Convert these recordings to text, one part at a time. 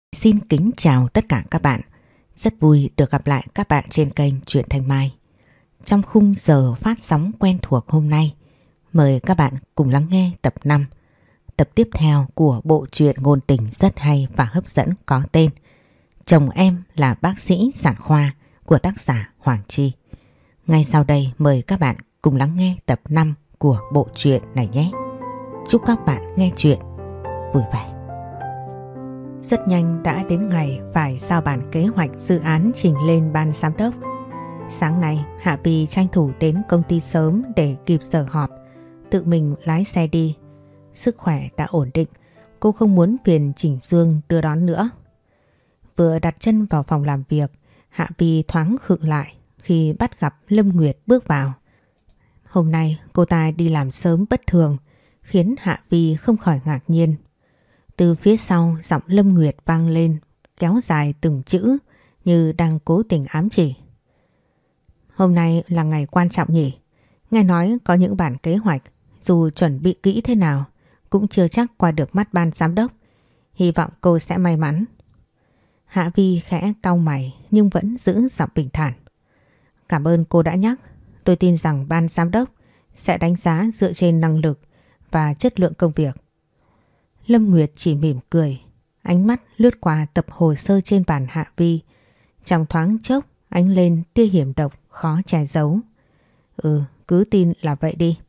Xin kính chào tất cả các bạn. Rất vui được gặp lại các bạn trên kênh Truyện Thanh Mai. Trong khung giờ phát sóng quen thuộc hôm nay, mời các bạn cùng lắng nghe tập 5, tập tiếp theo của bộ truyện ngôn tình rất hay và hấp dẫn có tên Chồng Em Là Bác Sĩ Sản Khoa của tác giả Hoàng Chi. Ngay sau đây mời các bạn cùng lắng nghe tập 5 của bộ truyện này nhé. Chúc các bạn nghe truyện vui vẻ. Rất nhanh đã đến ngày phải giao bản kế hoạch dự án trình lên ban giám đốc. Sáng nay Hạ Vi tranh thủ đến công ty sớm để kịp giờ họp, tự mình lái xe đi. Sức khỏe đã ổn định, cô không muốn phiền Chỉnh Dương đưa đón nữa. Vừa đặt chân vào phòng làm việc, Hạ Vi thoáng khựng lại khi bắt gặp Lâm Nguyệt bước vào. Hôm nay cô ta đi làm sớm bất thường, khiến Hạ Vi không khỏi ngạc nhiên. Từ phía sau giọng Lâm Nguyệt vang lên, kéo dài từng chữ như đang cố tình ám chỉ. Hôm nay là ngày quan trọng nhỉ? Nghe nói có những bản kế hoạch, dù chuẩn bị kỹ thế nào, cũng chưa chắc qua được mắt ban giám đốc. Hy vọng cô sẽ may mắn. Hạ Vi khẽ cau mày nhưng vẫn giữ giọng bình thản. Cảm ơn cô đã nhắc. Tôi tin rằng ban giám đốc sẽ đánh giá dựa trên năng lực và chất lượng công việc. Lâm Nguyệt chỉ mỉm cười, ánh mắt lướt qua tập hồ sơ trên bàn Hạ Vi. Trong thoáng chốc ánh lên tia hiểm độc khó che giấu. Cứ tin là vậy đi.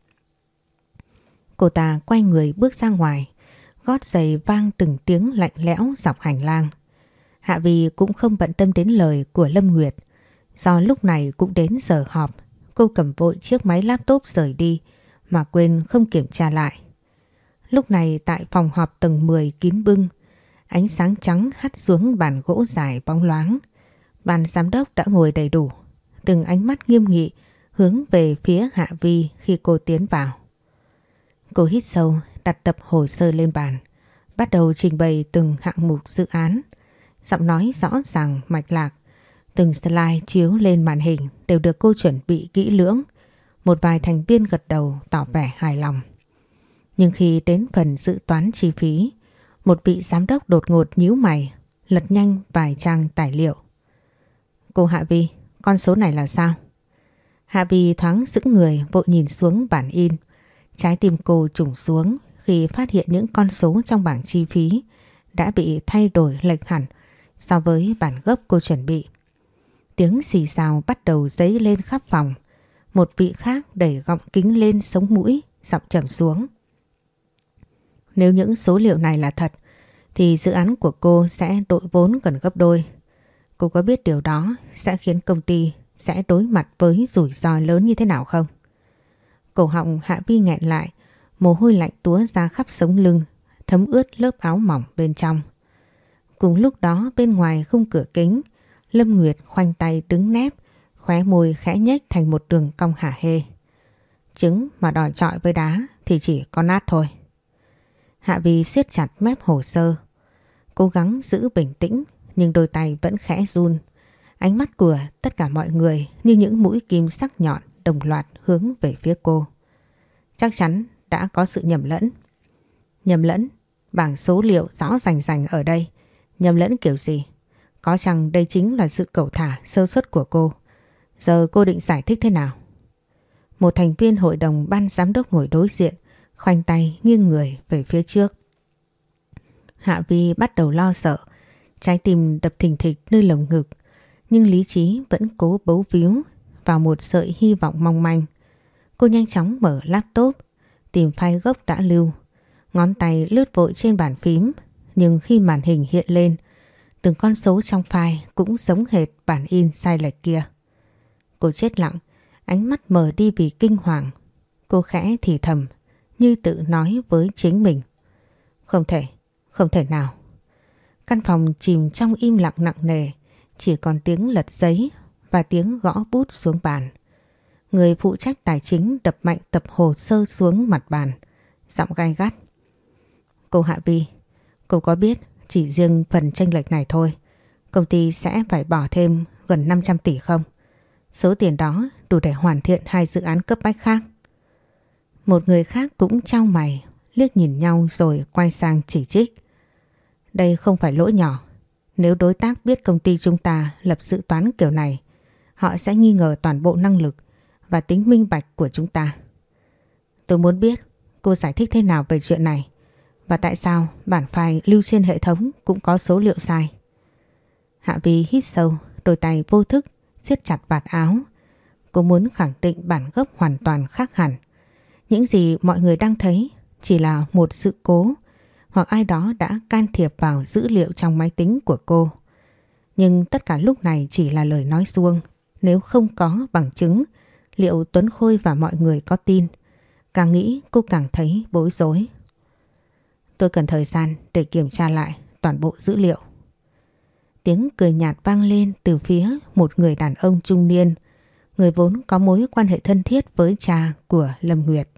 Cô ta quay người bước ra ngoài, gót giày vang từng tiếng lạnh lẽo dọc hành lang. Hạ Vi cũng không bận tâm đến lời của Lâm Nguyệt. Do lúc này cũng đến giờ họp, cô cầm vội chiếc máy laptop rời đi mà quên không kiểm tra lại. Lúc này tại phòng họp tầng 10 kín bưng, ánh sáng trắng hắt xuống bàn gỗ dài bóng loáng. Ban giám đốc đã ngồi đầy đủ, từng ánh mắt nghiêm nghị hướng về phía Hạ Vi khi cô tiến vào. Cô hít sâu, đặt tập hồ sơ lên bàn, bắt đầu trình bày từng hạng mục dự án. Giọng nói rõ ràng mạch lạc, từng slide chiếu lên màn hình đều được cô chuẩn bị kỹ lưỡng. Một vài thành viên gật đầu tỏ vẻ hài lòng. Nhưng khi đến phần dự toán chi phí, một vị giám đốc đột ngột nhíu mày, lật nhanh vài trang tài liệu. Cô Hạ Vi, con số này là sao? Hạ Vi thoáng sững người vội nhìn xuống bản in. Trái tim cô trùng xuống khi phát hiện những con số trong bảng chi phí đã bị thay đổi lệch hẳn so với bản gốc cô chuẩn bị. Tiếng xì xào bắt đầu dấy lên khắp phòng. Một vị khác đẩy gọng kính lên sống mũi, giọng trầm xuống. Nếu những số liệu này là thật thì dự án của cô sẽ đội vốn gần gấp đôi. Cô có biết điều đó sẽ khiến công ty sẽ đối mặt với rủi ro lớn như thế nào không? Cổ họng Hạ Vi nghẹn lại, mồ hôi lạnh túa ra khắp sống lưng, thấm ướt lớp áo mỏng bên trong. Cùng lúc đó bên ngoài khung cửa kính, Lâm Nguyệt khoanh tay đứng nép, khóe môi khẽ nhếch thành một đường cong hả hê. Trứng mà đòi chọi với đá thì chỉ có nát thôi. Hạ Vi siết chặt mép hồ sơ, cố gắng giữ bình tĩnh nhưng đôi tay vẫn khẽ run. Ánh mắt của tất cả mọi người như những mũi kim sắc nhọn đồng loạt hướng về phía cô. Chắc chắn đã có sự nhầm lẫn. Nhầm lẫn? Bảng số liệu rõ rành rành ở đây. Nhầm lẫn kiểu gì? Có chăng đây chính là sự cẩu thả sơ suất của cô? Giờ cô định giải thích thế nào? Một thành viên hội đồng ban giám đốc ngồi đối diện, khoanh tay nghiêng người về phía trước. Hạ Vi bắt đầu lo sợ, trái tim đập thình thịch nơi lồng ngực, nhưng lý trí vẫn cố bấu víu vào một sợi hy vọng mong manh. Cô nhanh chóng mở laptop, tìm file gốc đã lưu, ngón tay lướt vội trên bàn phím, nhưng khi màn hình hiện lên, từng con số trong file cũng giống hệt bản in sai lệch kia. Cô chết lặng, ánh mắt mờ đi vì kinh hoàng. Cô khẽ thì thầm như tự nói với chính mình. Không thể nào. Căn phòng chìm trong im lặng nặng nề, chỉ còn tiếng lật giấy và tiếng gõ bút xuống bàn. Người phụ trách tài chính đập mạnh tập hồ sơ xuống mặt bàn, giọng gay gắt. Cô Hạ Vi, cô có biết chỉ riêng phần chênh lệch này thôi, công ty sẽ phải bỏ thêm gần 500 tỷ không? Số tiền đó đủ để hoàn thiện 2 dự án cấp bách khác. Một người khác cũng chau mày, liếc nhìn nhau rồi quay sang chỉ trích. Đây không phải lỗi nhỏ, Nếu đối tác biết công ty chúng ta lập dự toán kiểu này, họ sẽ nghi ngờ toàn bộ năng lực và tính minh bạch của chúng ta. Tôi muốn biết cô giải thích thế nào về chuyện này và tại sao bản file lưu trên hệ thống cũng có số liệu sai. Hạ Vi hít sâu, đôi tay vô thức siết chặt vạt áo. Cô muốn khẳng định bản gốc hoàn toàn khác hẳn. Những gì mọi người đang thấy chỉ là một sự cố hoặc ai đó đã can thiệp vào dữ liệu trong máy tính của cô. Nhưng tất cả lúc này chỉ là lời nói suông. Nếu không có bằng chứng, liệu Tuấn Khôi và mọi người có tin? Càng nghĩ cô càng thấy bối rối. Tôi cần thời gian để kiểm tra lại toàn bộ dữ liệu. Tiếng cười nhạt vang lên từ phía một người đàn ông trung niên, người vốn có mối quan hệ thân thiết với cha của Lâm Nguyệt.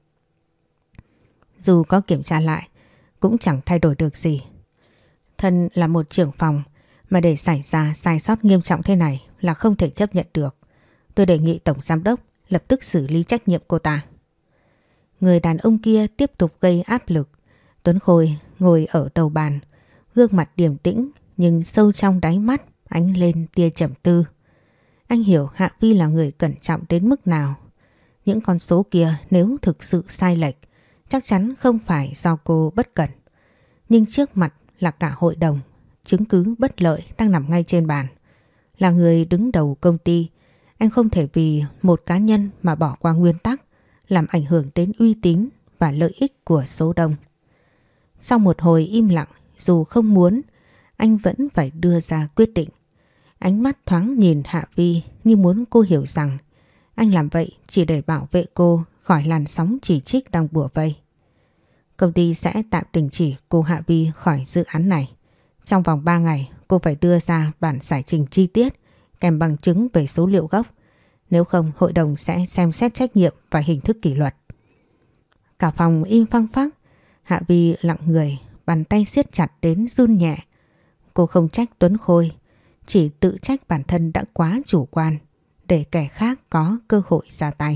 Dù có kiểm tra lại, cũng chẳng thay đổi được gì. Thân là một trưởng phòng mà để xảy ra sai sót nghiêm trọng thế này là không thể chấp nhận được. Tôi đề nghị Tổng Giám đốc lập tức xử lý trách nhiệm cô ta. Người đàn ông kia tiếp tục gây áp lực. Tuấn Khôi ngồi ở đầu bàn, gương mặt điềm tĩnh nhưng sâu trong đáy mắt ánh lên tia trầm tư. Anh hiểu Hạ Vi là người cẩn trọng đến mức nào. Những con số kia nếu thực sự sai lệch, chắc chắn không phải do cô bất cẩn. Nhưng trước mặt là cả hội đồng, chứng cứ bất lợi đang nằm ngay trên bàn. Là người đứng đầu công ty, anh không thể vì một cá nhân mà bỏ qua nguyên tắc, làm ảnh hưởng đến uy tín và lợi ích của số đông. Sau một hồi im lặng, dù không muốn, anh vẫn phải đưa ra quyết định. Ánh mắt thoáng nhìn Hạ Vi như muốn cô hiểu rằng anh làm vậy chỉ để bảo vệ cô khỏi làn sóng chỉ trích đang bủa vây. Công ty sẽ tạm đình chỉ cô Hạ Vi khỏi dự án này. Trong vòng 3 ngày cô phải đưa ra bản giải trình chi tiết kèm bằng chứng về số liệu gốc. Nếu không, hội đồng sẽ xem xét trách nhiệm và hình thức kỷ luật. Cả phòng im phăng phắc. Hạ Vi lặng người, bàn tay siết chặt đến run nhẹ. Cô không trách Tuấn Khôi, chỉ tự trách bản thân đã quá chủ quan để kẻ khác có cơ hội ra tay.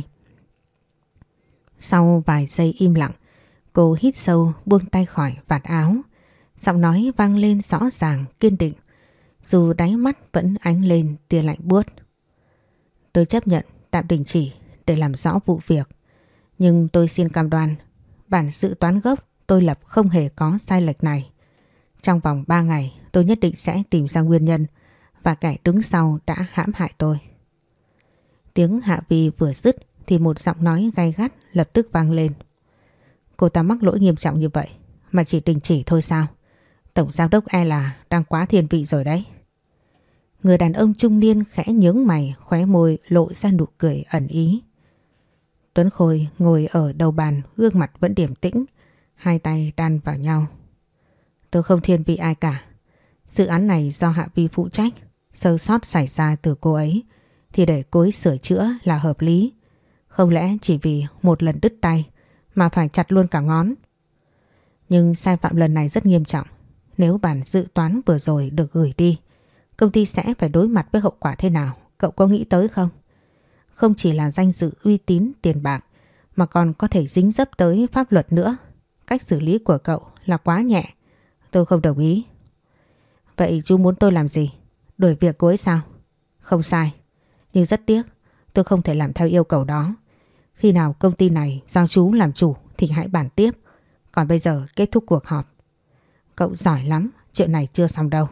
Sau vài giây im lặng, cô hít sâu buông tay khỏi vạt áo. Giọng nói vang lên rõ ràng, kiên định, dù đáy mắt vẫn ánh lên tia lạnh buốt. Tôi chấp nhận tạm đình chỉ để làm rõ vụ việc. Nhưng tôi xin cam đoan, bản dự toán gốc tôi lập không hề có sai lệch này. Trong vòng 3 ngày tôi nhất định sẽ tìm ra nguyên nhân và kẻ đứng sau đã hãm hại tôi. Tiếng Hạ Vi vừa dứt thì một giọng nói gay gắt lập tức vang lên. Cô ta mắc lỗi nghiêm trọng như vậy mà chỉ đình chỉ thôi sao? Tổng giám đốc e là đang quá thiên vị rồi đấy. Người đàn ông trung niên khẽ nhướng mày, khóe môi lộ ra nụ cười ẩn ý. Tuấn Khôi ngồi ở đầu bàn, gương mặt vẫn điềm tĩnh, hai tay đan vào nhau. Tôi không thiên vị ai cả. Dự án này do Hạ Vi phụ trách, sơ sót xảy ra từ cô ấy thì để cô ấy sửa chữa là hợp lý. Không lẽ chỉ vì một lần đứt tay mà phải chặt luôn cả ngón? Nhưng sai phạm lần này rất nghiêm trọng. Nếu bản dự toán vừa rồi được gửi đi, công ty sẽ phải đối mặt với hậu quả thế nào? Cậu có nghĩ tới không? Không chỉ là danh dự, uy tín, tiền bạc mà còn có thể dính dấp tới pháp luật nữa. Cách xử lý của cậu là quá nhẹ. Tôi không đồng ý. Vậy chú muốn tôi làm gì? Đuổi việc cô ấy sao? Không sai. Nhưng rất tiếc, tôi không thể làm theo yêu cầu đó. Khi nào công ty này do chú làm chủ thì hãy bàn tiếp. Còn bây giờ kết thúc cuộc họp. Cậu giỏi lắm, chuyện này chưa xong đâu.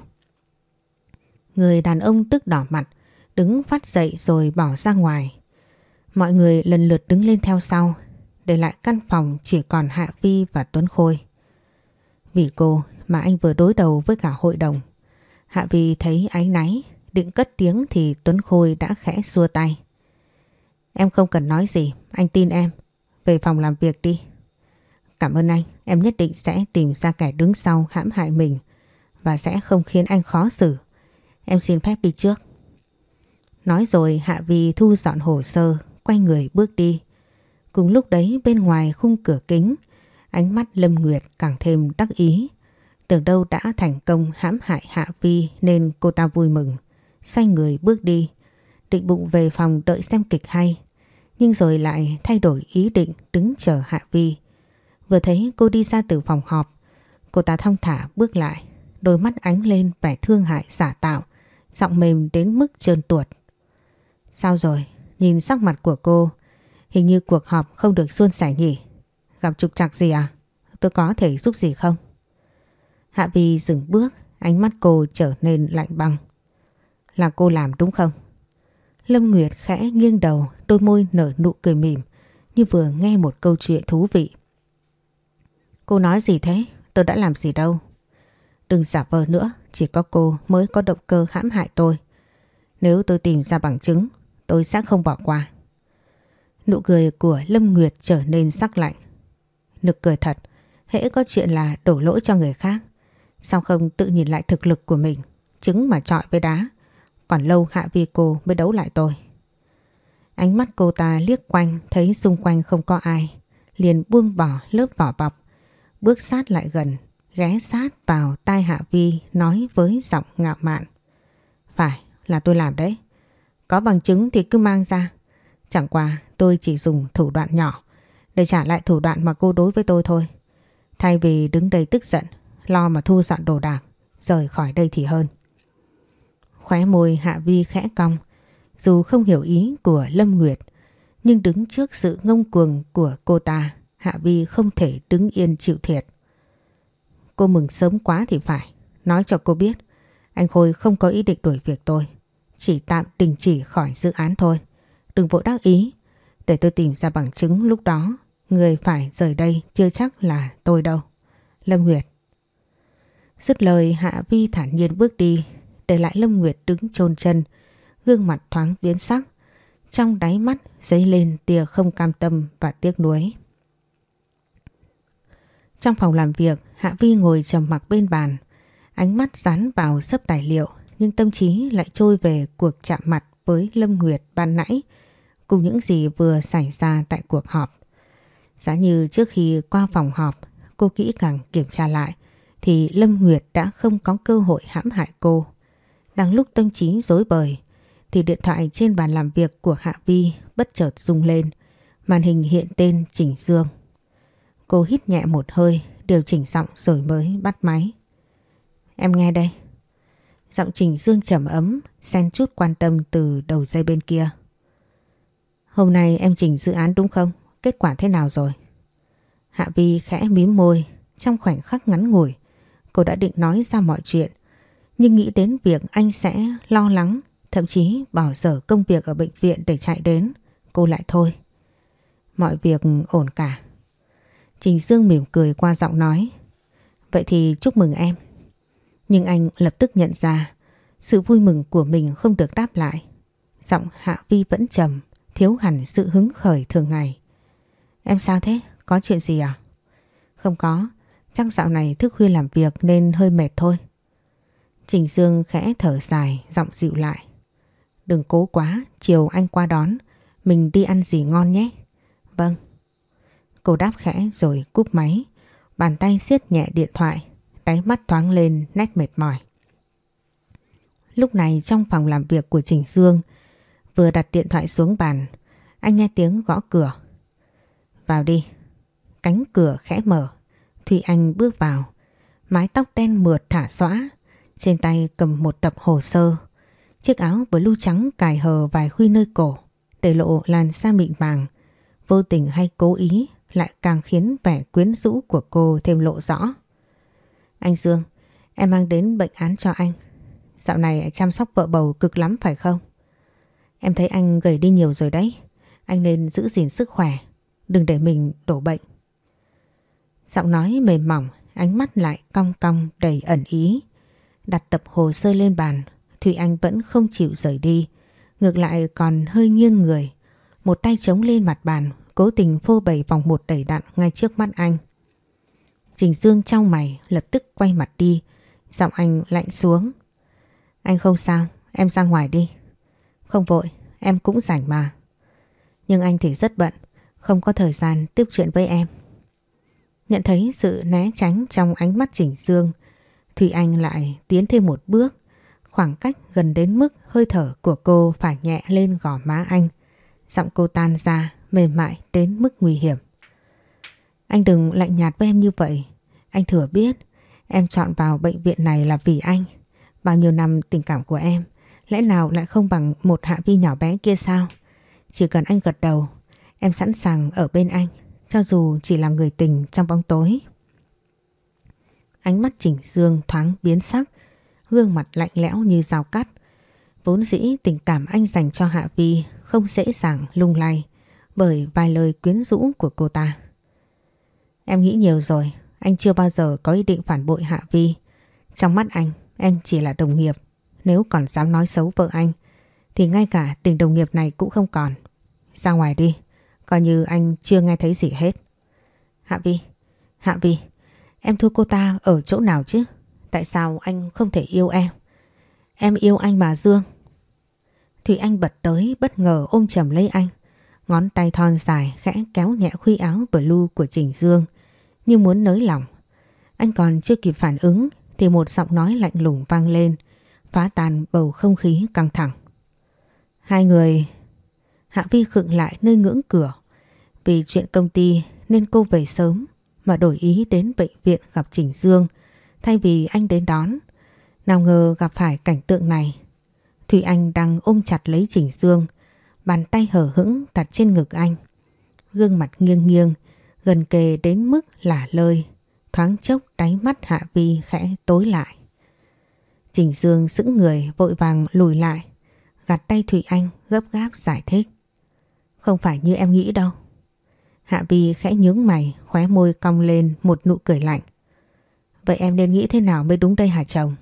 Người đàn ông tức đỏ mặt, đứng phát dậy rồi bỏ ra ngoài. Mọi người lần lượt đứng lên theo sau, để lại căn phòng chỉ còn Hạ Vi và Tuấn Khôi. Vì cô mà anh vừa đối đầu với cả hội đồng. Hạ Vi thấy áy náy, định cất tiếng thì Tuấn Khôi đã khẽ xua tay. Em không cần nói gì, anh tin em. Về phòng làm việc đi. Cảm ơn anh, em nhất định sẽ tìm ra kẻ đứng sau hãm hại mình và sẽ không khiến anh khó xử. Em xin phép đi trước. Nói rồi Hạ Vi thu dọn hồ sơ, quay người bước đi. Cùng lúc đấy bên ngoài khung cửa kính, ánh mắt Lâm Nguyệt càng thêm đắc ý. Tưởng đâu đã thành công hãm hại Hạ Vi nên cô ta vui mừng, xoay người bước đi, định bụng về phòng đợi xem kịch hay. Nhưng rồi lại thay đổi ý định đứng chờ Hạ Vi. Vừa thấy cô đi ra từ phòng họp, cô ta thong thả bước lại, đôi mắt ánh lên vẻ thương hại giả tạo, giọng mềm đến mức trơn tuột. Sao rồi? Nhìn sắc mặt của cô, hình như cuộc họp không được suôn sẻ nhỉ? Gặp trục trặc gì à? Tôi có thể giúp gì không? Hạ Vi dừng bước, ánh mắt cô trở nên lạnh băng. Là cô làm đúng không? Lâm Nguyệt khẽ nghiêng đầu, đôi môi nở nụ cười mỉm, như vừa nghe một câu chuyện thú vị. Cô nói gì thế? Tôi đã làm gì đâu. Đừng giả vờ nữa, chỉ có cô mới có động cơ hãm hại tôi. Nếu tôi tìm ra bằng chứng, tôi sẽ không bỏ qua. Nụ cười của Lâm Nguyệt trở nên sắc lạnh. Nực cười thật, hễ có chuyện là đổ lỗi cho người khác. Sao không tự nhìn lại thực lực của mình, trứng mà chọi với đá. Còn lâu Hạ Vi cô mới đấu lại tôi. Ánh mắt cô ta liếc quanh, thấy xung quanh không có ai, liền buông bỏ lớp vỏ bọc, bước sát lại gần, ghé sát vào tai Hạ Vi nói với giọng ngạo mạn. Phải, là tôi làm đấy. Có bằng chứng thì cứ mang ra. Chẳng qua tôi chỉ dùng thủ đoạn nhỏ để trả lại thủ đoạn mà cô đối với tôi thôi. Thay vì đứng đây tức giận, lo mà thu dọn đồ đạc, rời khỏi đây thì hơn. Khóe môi Hạ Vi khẽ cong, dù không hiểu ý của Lâm Nguyệt, nhưng đứng trước sự ngông cuồng của cô ta, Hạ Vi không thể đứng yên chịu thiệt. Cô mừng sớm quá thì phải. Nói cho cô biết, anh Khôi không có ý định đuổi việc tôi, chỉ tạm đình chỉ khỏi dự án thôi. Đừng vội đắc ý, để tôi tìm ra bằng chứng, lúc đó người phải rời đây chưa chắc là tôi đâu. Lâm Nguyệt. Dứt lời, Hạ Vi thản nhiên bước đi, để lại Lâm Nguyệt đứng chôn chân, gương mặt thoáng biến sắc, trong đáy mắt dấy lên tia không cam tâm và tiếc nuối. Trong phòng làm việc, Hạ Vi ngồi trầm mặc bên bàn, ánh mắt dán vào xấp tài liệu, nhưng tâm trí lại trôi về cuộc chạm mặt với Lâm Nguyệt ban nãy, cùng những gì vừa xảy ra tại cuộc họp. Giá như trước khi qua phòng họp, cô kỹ càng kiểm tra lại, thì Lâm Nguyệt đã không có cơ hội hãm hại cô. Đang lúc tâm trí rối bời, thì điện thoại trên bàn làm việc của Hạ Vi bất chợt rung lên, màn hình hiện tên Trình Dương. Cô hít nhẹ một hơi, điều chỉnh giọng rồi mới bắt máy. Em nghe đây. Giọng Trình Dương trầm ấm, xen chút quan tâm từ đầu dây bên kia. Hôm nay em chỉnh dự án đúng không? Kết quả thế nào rồi? Hạ Vi khẽ mím môi, trong khoảnh khắc ngắn ngủi, cô đã định nói ra mọi chuyện. Nhưng nghĩ đến việc anh sẽ lo lắng, thậm chí bỏ dở công việc ở bệnh viện để chạy đến, cô lại thôi. Mọi việc ổn cả. Trình Dương mỉm cười qua giọng nói. Vậy thì chúc mừng em. Nhưng anh lập tức nhận ra sự vui mừng của mình không được đáp lại. Giọng Hạ Vi vẫn trầm, thiếu hẳn sự hứng khởi thường ngày. Em sao thế? Có chuyện gì à? Không có, chắc dạo này thức khuya làm việc nên hơi mệt thôi. Trình Dương khẽ thở dài, giọng dịu lại. Đừng cố quá, chiều anh qua đón, mình đi ăn gì ngon nhé. Vâng. Cô đáp khẽ rồi cúp máy, bàn tay siết nhẹ điện thoại, đáy mắt thoáng lên nét mệt mỏi. Lúc này trong phòng làm việc của Trình Dương, vừa đặt điện thoại xuống bàn, anh nghe tiếng gõ cửa. Vào đi. Cánh cửa khẽ mở, Thùy Anh bước vào, mái tóc đen mượt thả xõa, trên tay cầm một tập hồ sơ, chiếc áo blue trắng cài hờ vài khuy nơi cổ, để lộ làn da mịn màng, vô tình hay cố ý lại càng khiến vẻ quyến rũ của cô thêm lộ rõ. Anh Dương, em mang đến bệnh án cho anh. Dạo này chăm sóc vợ bầu cực lắm phải không? Em thấy anh gầy đi nhiều rồi đấy. Anh nên giữ gìn sức khỏe, đừng để mình đổ bệnh. Giọng nói mềm mỏng, ánh mắt lại cong cong đầy ẩn ý. Đặt tập hồ sơ lên bàn, Thùy Anh vẫn không chịu rời đi, ngược lại còn hơi nghiêng người, một tay chống lên mặt bàn, cố tình phô bày vòng một đầy đặn ngay trước mắt anh. Trình Dương chau mày, lập tức quay mặt đi, giọng anh lạnh xuống. Anh không sao, em ra ngoài đi. Không vội, em cũng rảnh mà. Nhưng anh thì rất bận, không có thời gian tiếp chuyện với em. Nhận thấy sự né tránh trong ánh mắt Trình Dương, Thùy Anh lại tiến thêm một bước, khoảng cách gần đến mức hơi thở của cô phải nhẹ lên gò má anh. Giọng cô tan ra, mềm mại đến mức nguy hiểm. Anh đừng lạnh nhạt với em như vậy. Anh thừa biết Em chọn vào bệnh viện này là vì anh. Bao nhiêu năm tình cảm của em lẽ nào lại không bằng một Hạ Vi nhỏ bé kia sao? Chỉ cần anh gật đầu, em sẵn sàng ở bên anh, cho dù chỉ là người tình trong bóng tối. Ánh mắt Trình Dương thoáng biến sắc, gương mặt lạnh lẽo như dao cắt. Vốn dĩ tình cảm anh dành cho Hạ Vi không dễ dàng lung lay bởi vài lời quyến rũ của cô ta. Em nghĩ nhiều rồi, anh chưa bao giờ có ý định phản bội Hạ Vi. Trong mắt anh, em chỉ là đồng nghiệp. Nếu còn dám nói xấu vợ anh thì ngay cả tình đồng nghiệp này cũng không còn. Ra ngoài đi, coi như anh chưa nghe thấy gì hết. Hạ Vi, em thua cô ta ở chỗ nào chứ? Tại sao anh không thể yêu em? Em yêu anh mà Dương. Thủy Anh bật tới bất ngờ ôm chầm lấy anh. Ngón tay thon dài khẽ kéo nhẹ khuy áo blue của Trình Dương như muốn nới lỏng. Anh còn chưa kịp phản ứng thì một giọng nói lạnh lùng vang lên, phá tan bầu không khí căng thẳng. Hai người... Hạ Vi khựng lại nơi ngưỡng cửa. Vì chuyện công ty nên cô về sớm mà đổi ý đến bệnh viện gặp Trình Dương thay vì anh đến đón. Nào ngờ gặp phải cảnh tượng này. Thủy Anh đang ôm chặt lấy Trình Dương, bàn tay hở hững đặt trên ngực anh. Gương mặt nghiêng nghiêng, gần kề đến mức lả lơi. Thoáng chốc đáy mắt Hạ Vi khẽ tối lại. Trình Dương sững người vội vàng lùi lại, gạt tay Thủy Anh gấp gáp giải thích. Không phải như em nghĩ đâu. Hạ Vi khẽ nhướng mày, khóe môi cong lên một nụ cười lạnh. Vậy em nên nghĩ thế nào mới đúng đây hả chồng?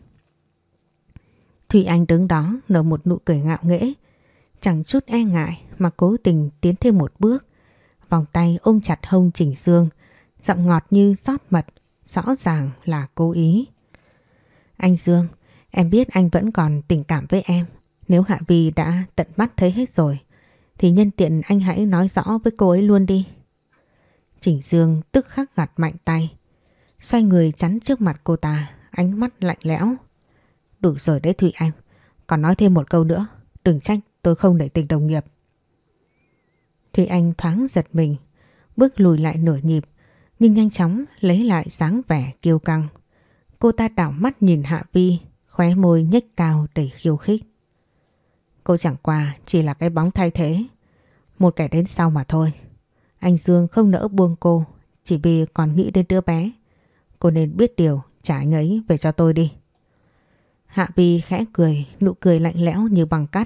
Thủy Anh đứng đó nở một nụ cười ngạo nghễ, chẳng chút e ngại mà cố tình tiến thêm một bước, vòng tay ôm chặt hông Trình Dương, giọng ngọt như rót mật, rõ ràng là cố ý. Anh Dương, em biết anh vẫn còn tình cảm với em. Nếu Hạ Vi đã tận mắt thấy hết rồi thì nhân tiện anh hãy nói rõ với cô ấy luôn đi. Trình Dương tức khắc gạt mạnh tay, xoay người chắn trước mặt cô ta, ánh mắt lạnh lẽo. Đủ rồi đấy Thủy Anh, còn nói thêm một câu nữa, đừng trách tôi không nể tình đồng nghiệp. Thủy Anh thoáng giật mình, bước lùi lại nửa nhịp, nhưng nhanh chóng lấy lại dáng vẻ kiêu căng. Cô ta đảo mắt nhìn Hạ Vi, khóe môi nhếch cao đầy khiêu khích. Cô chẳng qua chỉ là cái bóng thay thế, một kẻ đến sau mà thôi. Anh Dương không nỡ buông cô chỉ vì còn nghĩ đến đứa bé. Cô nên biết điều, trả anh ấy về cho tôi đi. Hạ Vi khẽ cười, nụ cười lạnh lẽo như băng cắt.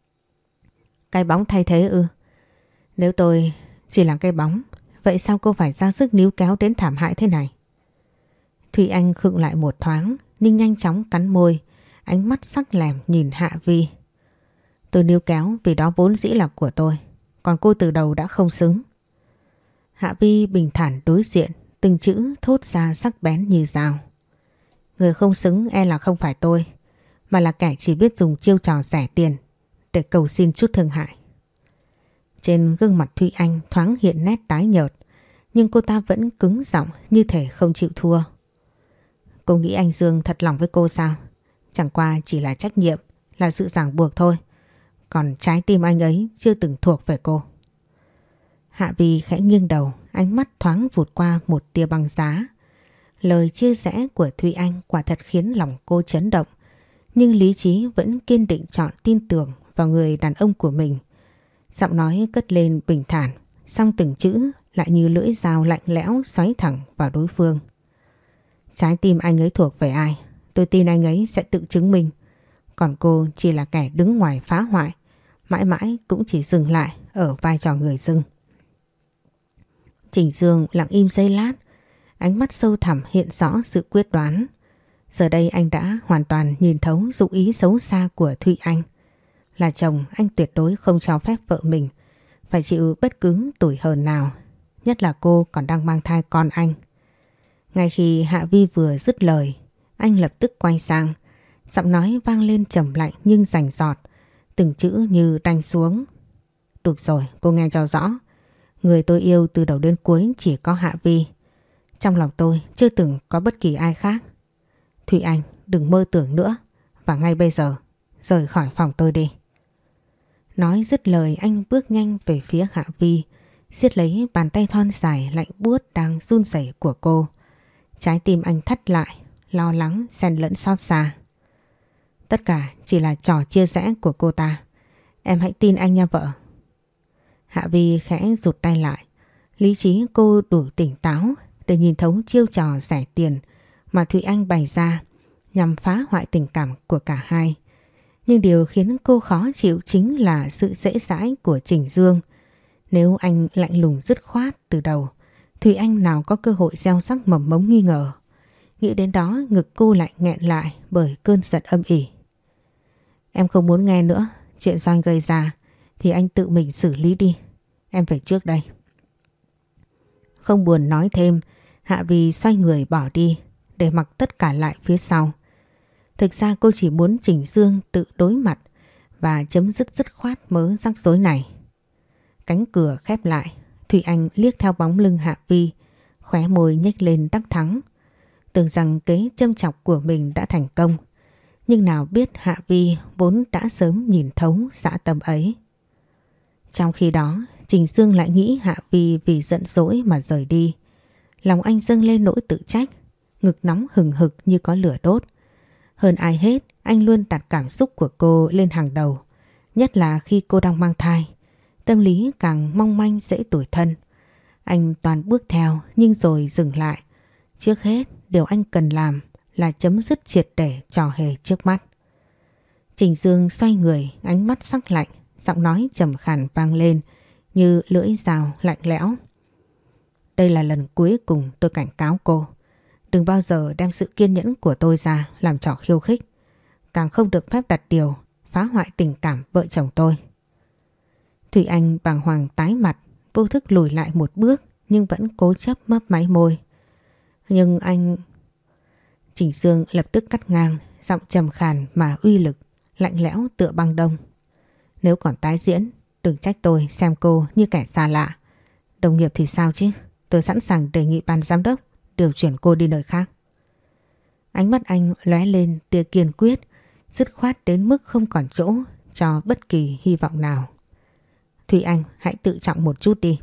Cái bóng thay thế ư? Nếu tôi chỉ là cái bóng, vậy sao cô phải ra sức níu kéo đến thảm hại thế này? Thủy Anh khựng lại một thoáng nhưng nhanh chóng cắn môi, ánh mắt sắc lẻm nhìn Hạ Vi. Tôi níu kéo vì đó vốn dĩ là của tôi, còn cô từ đầu đã không xứng. Hạ Vi bình thản đối diện, từng chữ thốt ra sắc bén như dao. Người không xứng e là không phải tôi, mà là kẻ chỉ biết dùng chiêu trò rẻ tiền để cầu xin chút thương hại. Trên gương mặt Thủy Anh thoáng hiện nét tái nhợt, nhưng cô ta vẫn cứng giọng như thể không chịu thua. Cô nghĩ anh Dương thật lòng với cô sao? Chẳng qua chỉ là trách nhiệm, là sự ràng buộc thôi. Còn trái tim anh ấy chưa từng thuộc về cô. Hạ Vi khẽ nghiêng đầu, ánh mắt thoáng vụt qua một tia băng giá. Lời chia sẻ của Thủy Anh quả thật khiến lòng cô chấn động, nhưng lý trí vẫn kiên định chọn tin tưởng vào người đàn ông của mình. Giọng nói cất lên bình thản, song từng chữ lại như lưỡi dao lạnh lẽo xoáy thẳng vào đối phương. Trái tim anh ấy thuộc về ai, tôi tin anh ấy sẽ tự chứng minh. Còn cô chỉ là kẻ đứng ngoài phá hoại, mãi mãi cũng chỉ dừng lại ở vai trò người dưng. Trình Dương lặng im giây lát, ánh mắt sâu thẳm hiện rõ sự quyết đoán. Giờ đây anh đã hoàn toàn nhìn thấu dụng ý xấu xa của Thủy Anh. Là chồng, anh tuyệt đối không cho phép vợ mình phải chịu bất cứ tủi hờn nào, nhất là cô còn đang mang thai con anh. Ngay khi Hạ Vi vừa dứt lời, anh lập tức quay sang, giọng nói vang lên trầm lạnh nhưng rành rọt, từng chữ như đanh xuống. Được rồi, cô nghe cho rõ. Người tôi yêu từ đầu đến cuối chỉ có Hạ Vi. Trong lòng tôi chưa từng có bất kỳ ai khác. Thủy Anh, đừng mơ tưởng nữa, và ngay bây giờ rời khỏi phòng tôi đi. Nói dứt lời, anh bước nhanh về phía Hạ Vi, siết lấy bàn tay thon dài lạnh buốt đang run rẩy của cô. Trái tim anh thắt lại, lo lắng xen lẫn xót xa. Tất cả chỉ là trò chia rẽ của cô ta. Em hãy tin anh nha vợ. Hạ Vi khẽ rụt tay lại. Lý trí cô đủ tỉnh táo để nhìn thấu chiêu trò rẻ tiền mà Thụy Anh bày ra nhằm phá hoại tình cảm của cả hai. Nhưng điều khiến cô khó chịu chính là sự dễ dãi của Trình Dương. Nếu anh lạnh lùng dứt khoát từ đầu, Thụy Anh nào có cơ hội gieo rắc mầm mống nghi ngờ. Nghĩ đến đó ngực cô lại nghẹn lại bởi cơn giận âm ỉ. Em không muốn nghe nữa. Chuyện do anh gây ra thì anh tự mình xử lý đi. Em phải trước đây. Không buồn nói thêm, Hạ Vi xoay người bỏ đi để mặc tất cả lại phía sau. Thực ra cô chỉ muốn Trình Dương tự đối mặt và chấm dứt dứt khoát mớ rắc rối này. Cánh cửa khép lại, Thụy Anh liếc theo bóng lưng Hạ Vi, khóe môi nhếch lên đắc thắng. Tưởng rằng kế châm chọc của mình đã thành công, nhưng nào biết Hạ Vi vốn đã sớm nhìn thấu dã tâm ấy. Trong khi đó, Trình Dương lại nghĩ Hạ Vi vì giận dỗi mà rời đi. Lòng anh dâng lên nỗi tự trách, ngực nóng hừng hực như có lửa đốt. Hơn ai hết, anh luôn đặt cảm xúc của cô lên hàng đầu, nhất là khi cô đang mang thai. Tâm lý càng mong manh dễ tủi thân. Anh toàn bước theo nhưng rồi dừng lại. Trước hết, điều anh cần làm là chấm dứt triệt để trò hề trước mắt. Trình Dương xoay người, ánh mắt sắc lạnh, giọng nói trầm khàn vang lên như lưỡi dao lạnh lẽo. Đây là lần cuối cùng tôi cảnh cáo cô. Đừng bao giờ đem sự kiên nhẫn của tôi ra làm trò khiêu khích. Càng không được phép đặt điều phá hoại tình cảm vợ chồng tôi. Thủy Anh bàng hoàng tái mặt, vô thức lùi lại một bước nhưng vẫn cố chấp mấp máy môi. Nhưng anh... Trình Dương lập tức cắt ngang, giọng trầm khàn mà uy lực, lạnh lẽo tựa băng đông. Nếu còn tái diễn, đừng trách tôi xem cô như kẻ xa lạ. Đồng nghiệp thì sao chứ? Tôi sẵn sàng đề nghị ban giám đốc điều chuyển cô đi nơi khác. Ánh mắt anh lóe lên tia kiên quyết, dứt khoát đến mức không còn chỗ cho bất kỳ hy vọng nào. Thủy Anh, hãy tự trọng một chút đi.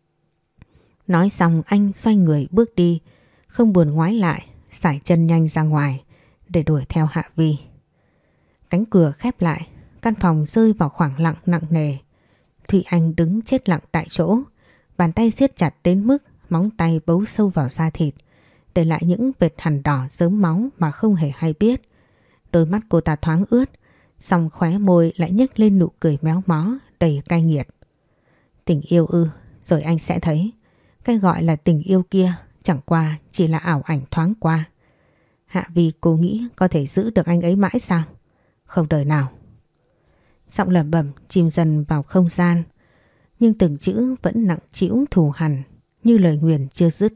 Nói xong anh xoay người bước đi, không buồn ngoái lại, sải chân nhanh ra ngoài để đuổi theo Hạ Vi. Cánh cửa khép lại, căn phòng rơi vào khoảng lặng nặng nề. Thủy Anh đứng chết lặng tại chỗ, bàn tay siết chặt đến mức móng tay bấu sâu vào da thịt, để lại những vệt hằn đỏ rớm máu mà không hề hay biết. Đôi mắt cô ta thoáng ướt, song khóe môi lại nhếch lên nụ cười méo mó đầy cay nghiệt. Tình yêu ư? Rồi anh sẽ thấy, cái gọi là tình yêu kia chẳng qua chỉ là ảo ảnh thoáng qua. Hạ Vi, cô nghĩ có thể giữ được anh ấy mãi sao? Không đời nào. Giọng lẩm bẩm chìm dần vào không gian, nhưng từng chữ vẫn nặng trĩu thù hằn như lời nguyền chưa dứt.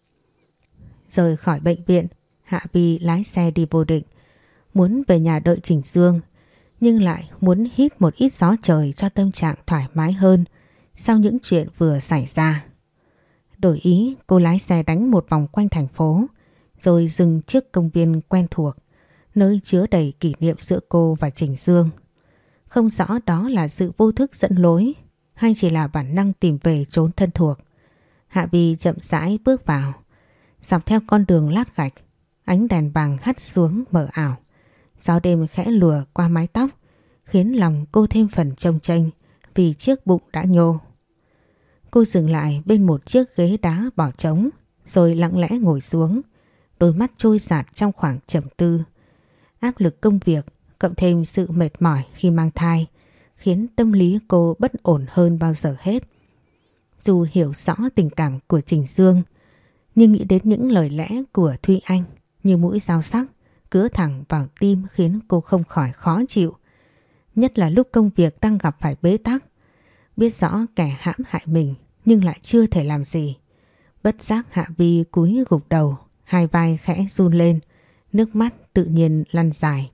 Rời khỏi bệnh viện, Hạ Vi lái xe đi vô định, muốn về nhà đợi Trình Dương, nhưng lại muốn hít một ít gió trời cho tâm trạng thoải mái hơn sau những chuyện vừa xảy ra. Đổi ý, cô lái xe đánh một vòng quanh thành phố, rồi dừng trước công viên quen thuộc, nơi chứa đầy kỷ niệm giữa cô và Trình Dương. Không rõ đó là sự vô thức dẫn lối hay chỉ là bản năng tìm về chốn thân thuộc. Hạ Vi chậm rãi bước vào. Dọc theo con đường lát gạch, ánh đèn vàng hắt xuống mờ ảo. Gió đêm khẽ lùa qua mái tóc, khiến lòng cô thêm phần chông chênh vì chiếc bụng đã nhô. Cô dừng lại bên một chiếc ghế đá bỏ trống, rồi lặng lẽ ngồi xuống, đôi mắt trôi dạt trong khoảng trầm tư. Áp lực công việc cộng thêm sự mệt mỏi khi mang thai khiến tâm lý cô bất ổn hơn bao giờ hết. Dù hiểu rõ tình cảm của Trình Dương, nhưng nghĩ đến những lời lẽ của Thúy Anh như mũi dao sắc cứa thẳng vào tim khiến cô không khỏi khó chịu. Nhất là lúc công việc đang gặp phải bế tắc, biết rõ kẻ hãm hại mình nhưng lại chưa thể làm gì. Bất giác Hạ Vi cúi gục đầu, hai vai khẽ run lên, nước mắt tự nhiên lăn dài.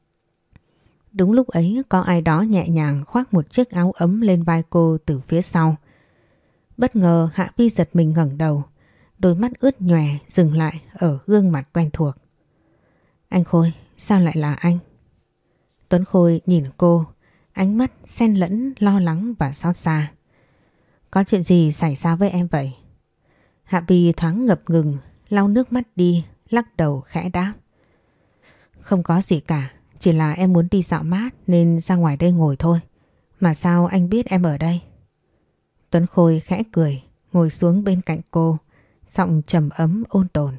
Đúng lúc ấy có ai đó nhẹ nhàng khoác một chiếc áo ấm lên vai cô từ phía sau. Bất ngờ Hạ Vi giật mình ngẩng đầu, đôi mắt ướt nhòe dừng lại ở gương mặt quen thuộc. Anh Khôi, sao lại là anh? Tuấn Khôi nhìn cô, ánh mắt xen lẫn lo lắng và xót xa. Có chuyện gì xảy ra với em vậy? Hạ Vi thoáng ngập ngừng, lau nước mắt đi, lắc đầu khẽ đáp. Không có gì cả, chỉ là em muốn đi dạo mát nên ra ngoài đây ngồi thôi. Mà sao anh biết em ở đây? Tuấn Khôi khẽ cười, ngồi xuống bên cạnh cô, giọng trầm ấm ôn tồn.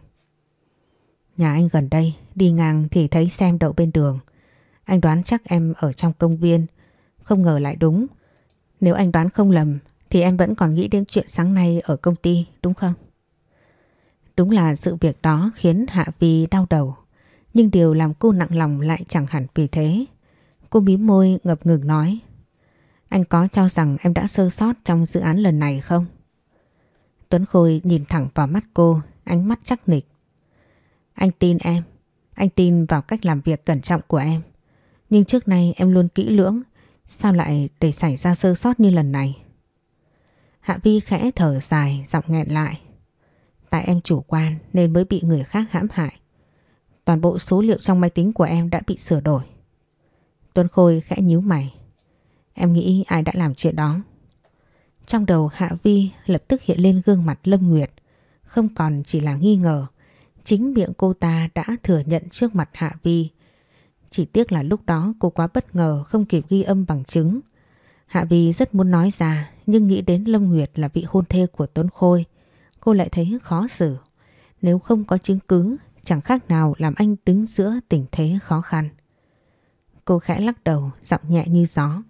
Nhà anh gần đây, đi ngang thì thấy xem đậu bên đường. Anh đoán chắc em ở trong công viên, không ngờ lại đúng. Nếu anh đoán không lầm thì em vẫn còn nghĩ đến chuyện sáng nay ở công ty, đúng không? Đúng là sự việc đó khiến Hạ Vi đau đầu, nhưng điều làm cô nặng lòng lại chẳng hẳn vì thế. Cô mím môi ngập ngừng nói: Anh có cho rằng em đã sơ sót trong dự án lần này không? Tuấn Khôi nhìn thẳng vào mắt cô, ánh mắt chắc nịch. Anh tin em, anh tin vào cách làm việc cẩn trọng của em. Nhưng trước nay em luôn kỹ lưỡng, sao lại để xảy ra sơ sót như lần này? Hạ Vi khẽ thở dài, giọng nghẹn lại. Tại em chủ quan nên mới bị người khác hãm hại. Toàn bộ số liệu trong máy tính của em đã bị sửa đổi. Tuấn Khôi khẽ nhíu mày. Em nghĩ ai đã làm chuyện đó? Trong đầu Hạ Vi lập tức hiện lên gương mặt Lâm Nguyệt, không còn chỉ là nghi ngờ. Chính miệng cô ta đã thừa nhận trước mặt Hạ Vi. Chỉ tiếc là lúc đó cô quá bất ngờ không kịp ghi âm bằng chứng. Hạ Vi rất muốn nói ra, nhưng nghĩ đến Lâm Nguyệt là vị hôn thê của Tuấn Khôi, cô lại thấy khó xử. Nếu không có chứng cứ, chẳng khác nào làm anh đứng giữa tình thế khó khăn. Cô khẽ lắc đầu, giọng nhẹ như gió.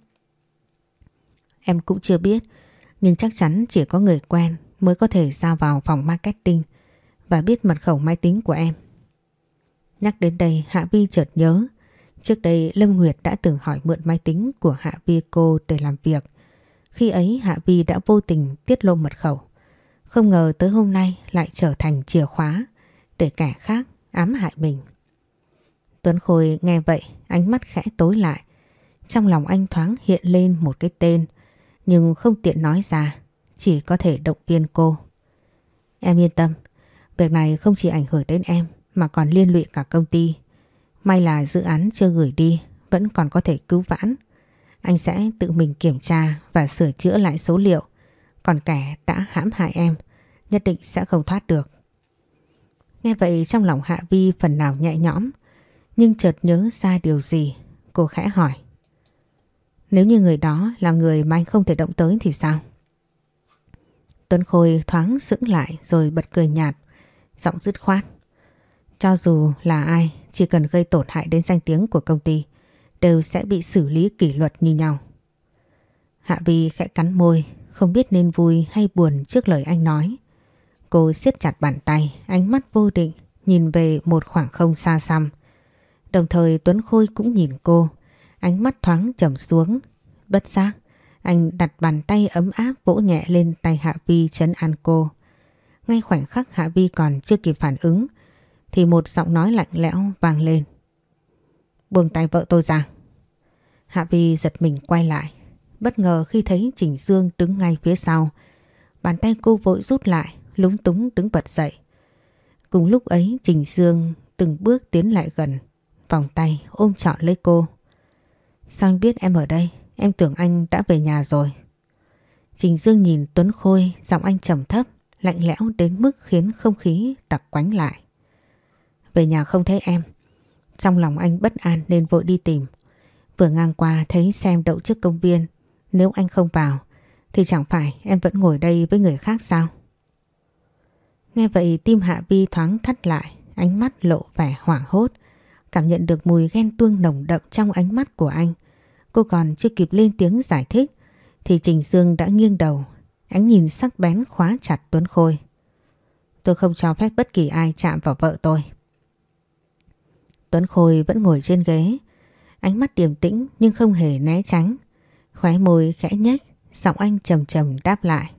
Em cũng chưa biết, nhưng chắc chắn chỉ có người quen mới có thể ra vào phòng marketing và biết mật khẩu máy tính của em. Nhắc đến đây, Hạ Vi chợt nhớ. Trước đây Lâm Nguyệt đã từng hỏi mượn máy tính của Hạ Vi cô để làm việc. Khi ấy Hạ Vi đã vô tình tiết lộ mật khẩu. Không ngờ tới hôm nay lại trở thành chìa khóa để kẻ khác ám hại mình. Tuấn Khôi nghe vậy, ánh mắt khẽ tối lại. Trong lòng anh thoáng hiện lên một cái tên, nhưng không tiện nói ra, chỉ có thể động viên cô. Em yên tâm, việc này không chỉ ảnh hưởng đến em mà còn liên lụy cả công ty. May là dự án chưa gửi đi, vẫn còn có thể cứu vãn. Anh sẽ tự mình kiểm tra và sửa chữa lại số liệu. Còn kẻ đã hãm hại em nhất định sẽ không thoát được. Nghe vậy trong lòng Hạ Vi phần nào nhẹ nhõm, nhưng chợt nhớ ra điều gì. Cô khẽ hỏi: Nếu như người đó là người mà anh không thể động tới thì sao? Tuấn Khôi thoáng sững lại rồi bật cười nhạt, giọng dứt khoát: Cho dù là ai, chỉ cần gây tổn hại đến danh tiếng của công ty đều sẽ bị xử lý kỷ luật như nhau. Hạ Vi khẽ cắn môi, không biết nên vui hay buồn trước lời anh nói. Cô siết chặt bàn tay, ánh mắt vô định nhìn về một khoảng không xa xăm. Đồng thời Tuấn Khôi cũng nhìn cô, ánh mắt thoáng trầm xuống. Bất giác anh đặt bàn tay ấm áp vỗ nhẹ lên tay Hạ Vi trấn an cô. Ngay khoảnh khắc Hạ Vi còn chưa kịp phản ứng thì một giọng nói lạnh lẽo vang lên: Buông tay vợ tôi ra. Hạ Vi giật mình quay lại, bất ngờ khi thấy Trình Dương đứng ngay phía sau. Bàn tay cô vội rút lại, lúng túng đứng bật dậy. Cùng lúc ấy Trình Dương từng bước tiến lại gần, vòng tay ôm trọn lấy cô. Sao anh biết em ở đây? Em tưởng anh đã về nhà rồi. Trình Dương nhìn Tuấn Khôi, giọng anh trầm thấp, lạnh lẽo đến mức khiến không khí đặc quánh lại. Về nhà không thấy em. Trong lòng anh bất an nên vội đi tìm. Vừa ngang qua thấy xem đậu trước công viên. Nếu anh không vào thì chẳng phải em vẫn ngồi đây với người khác sao? Nghe vậy tim Hạ Vi thoáng thắt lại, ánh mắt lộ vẻ hoảng hốt. Cảm nhận được mùi ghen tuông nồng đậm trong ánh mắt của anh. Cô còn chưa kịp lên tiếng giải thích thì Trình Dương đã nghiêng đầu, ánh nhìn sắc bén khóa chặt Tuấn Khôi. Tôi không cho phép bất kỳ ai chạm vào vợ tôi. Tuấn Khôi vẫn ngồi trên ghế, ánh mắt điềm tĩnh nhưng không hề né tránh. Khóe môi khẽ nhếch, giọng anh trầm trầm đáp lại: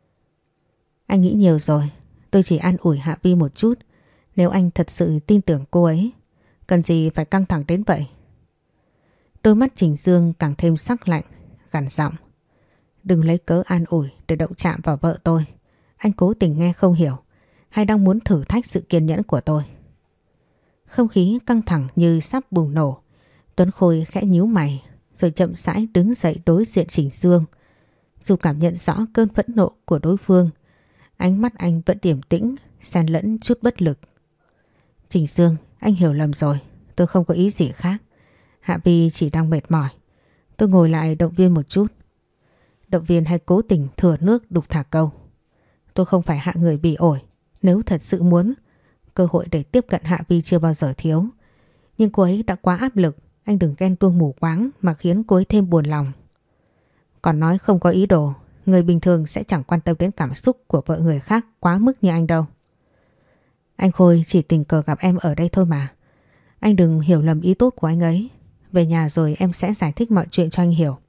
Anh nghĩ nhiều rồi, tôi chỉ an ủi Hạ Vi một chút. Nếu anh thật sự tin tưởng cô ấy, cần gì phải căng thẳng đến vậy? Đôi mắt Trình Dương càng thêm sắc lạnh, gằn giọng: Đừng lấy cớ an ủi để động chạm vào vợ tôi. Anh cố tình nghe không hiểu hay đang muốn thử thách sự kiên nhẫn của tôi? Không khí căng thẳng như sắp bùng nổ. Tuấn Khôi khẽ nhíu mày rồi chậm rãi đứng dậy đối diện Trình Dương. Dù cảm nhận rõ cơn phẫn nộ của đối phương, ánh mắt anh vẫn điềm tĩnh, xen lẫn chút bất lực. Trình Dương, anh hiểu lầm rồi. tôi không có ý gì khác. Hạ Vi chỉ đang mệt mỏi. Tôi ngồi lại động viên một chút. Động viên hay cố tình thừa nước đục thả câu. Tôi không phải hạ người bị ổi. Nếu thật sự muốn, cơ hội để tiếp cận Hạ Vi chưa bao giờ thiếu. Nhưng cô ấy đã quá áp lực. Anh đừng ghen tuông mù quáng mà khiến cô ấy thêm buồn lòng. Còn nói không có ý đồ, người bình thường sẽ chẳng quan tâm đến cảm xúc của vợ người khác quá mức như anh đâu. Anh Khôi chỉ tình cờ gặp em ở đây thôi mà. Anh đừng hiểu lầm ý tốt của anh ấy. Về nhà rồi em sẽ giải thích mọi chuyện cho anh hiểu.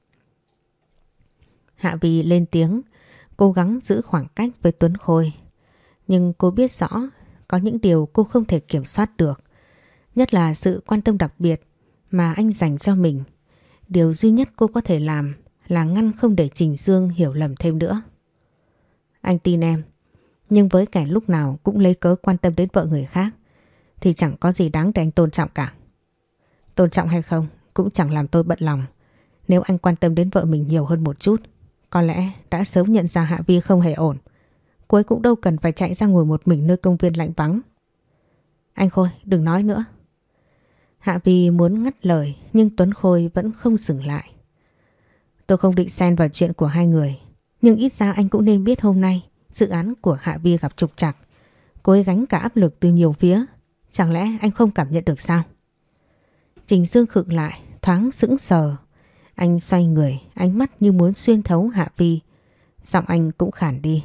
Hạ Vi lên tiếng, cố gắng giữ khoảng cách với Tuấn Khôi. Nhưng cô biết rõ có những điều cô không thể kiểm soát được. Nhất là sự quan tâm đặc biệt mà anh dành cho mình. Điều duy nhất cô có thể làm là ngăn không để Trình Dương hiểu lầm thêm nữa. Anh tin em, nhưng với kẻ lúc nào cũng lấy cớ quan tâm đến vợ người khác thì chẳng có gì đáng để anh tôn trọng cả. Tôn trọng hay không cũng chẳng làm tôi bận lòng. Nếu anh quan tâm đến vợ mình nhiều hơn một chút, có lẽ đã sớm nhận ra Hạ Vi không hề ổn. Cô ấy cũng đâu cần phải chạy ra ngồi một mình nơi công viên lạnh vắng. Anh Khôi, đừng nói nữa. Hạ Vi muốn ngắt lời nhưng Tuấn Khôi vẫn không dừng lại. Tôi không định xen vào chuyện của hai người, nhưng ít ra anh cũng nên biết hôm nay dự án của Hạ Vi gặp trục trặc. Cô ấy gánh cả áp lực từ nhiều phía. Chẳng lẽ anh không cảm nhận được sao? Trình Dương khựng lại, thoáng sững sờ. Anh xoay người, ánh mắt như muốn xuyên thấu Hạ Vi. Giọng anh cũng khản đi.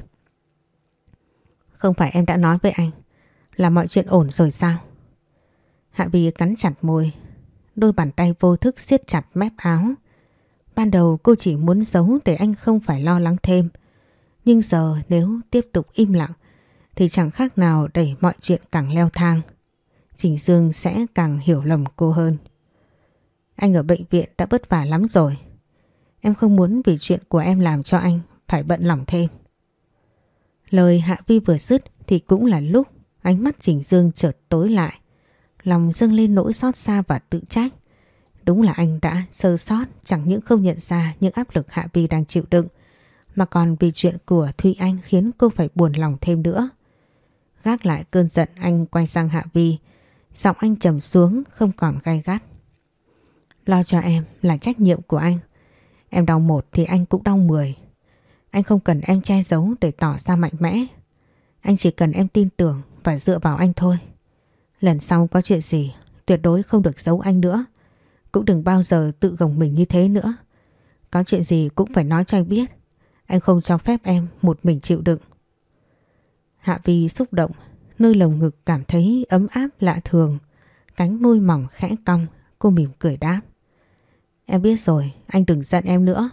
Không phải em đã nói với anh là mọi chuyện ổn rồi sao? Hạ Vi cắn chặt môi, đôi bàn tay vô thức siết chặt mép áo. Ban đầu cô chỉ muốn giấu để anh không phải lo lắng thêm. Nhưng giờ nếu tiếp tục im lặng thì chẳng khác nào đẩy mọi chuyện càng leo thang. Trình Dương sẽ càng hiểu lầm cô hơn. Anh ở bệnh viện đã vất vả lắm rồi. Em không muốn vì chuyện của em làm cho anh phải bận lòng thêm. Lời Hạ Vi vừa dứt thì cũng là lúc ánh mắt Trình Dương chợt tối lại. Lòng dâng lên nỗi xót xa và tự trách. Đúng là anh đã sơ sót, chẳng những không nhận ra những áp lực Hạ Vi đang chịu đựng, mà còn vì chuyện của Thúy Anh khiến cô phải buồn lòng thêm nữa. Gác lại cơn giận, anh quay sang Hạ Vi, giọng anh trầm xuống không còn gay gắt. Lo cho em là trách nhiệm của anh. Em đau một thì anh cũng đau 10. Anh không cần em che giấu để tỏ ra mạnh mẽ. Anh chỉ cần em tin tưởng và dựa vào anh thôi. Lần sau có chuyện gì tuyệt đối không được giấu anh nữa. Cũng đừng bao giờ tự gồng mình như thế nữa. Có chuyện gì cũng phải nói cho anh biết. Anh không cho phép em một mình chịu đựng. Hạ Vi xúc động, nơi lồng ngực cảm thấy ấm áp lạ thường. Cánh môi mỏng khẽ cong, cô mỉm cười đáp. Em biết rồi, anh đừng giận em nữa.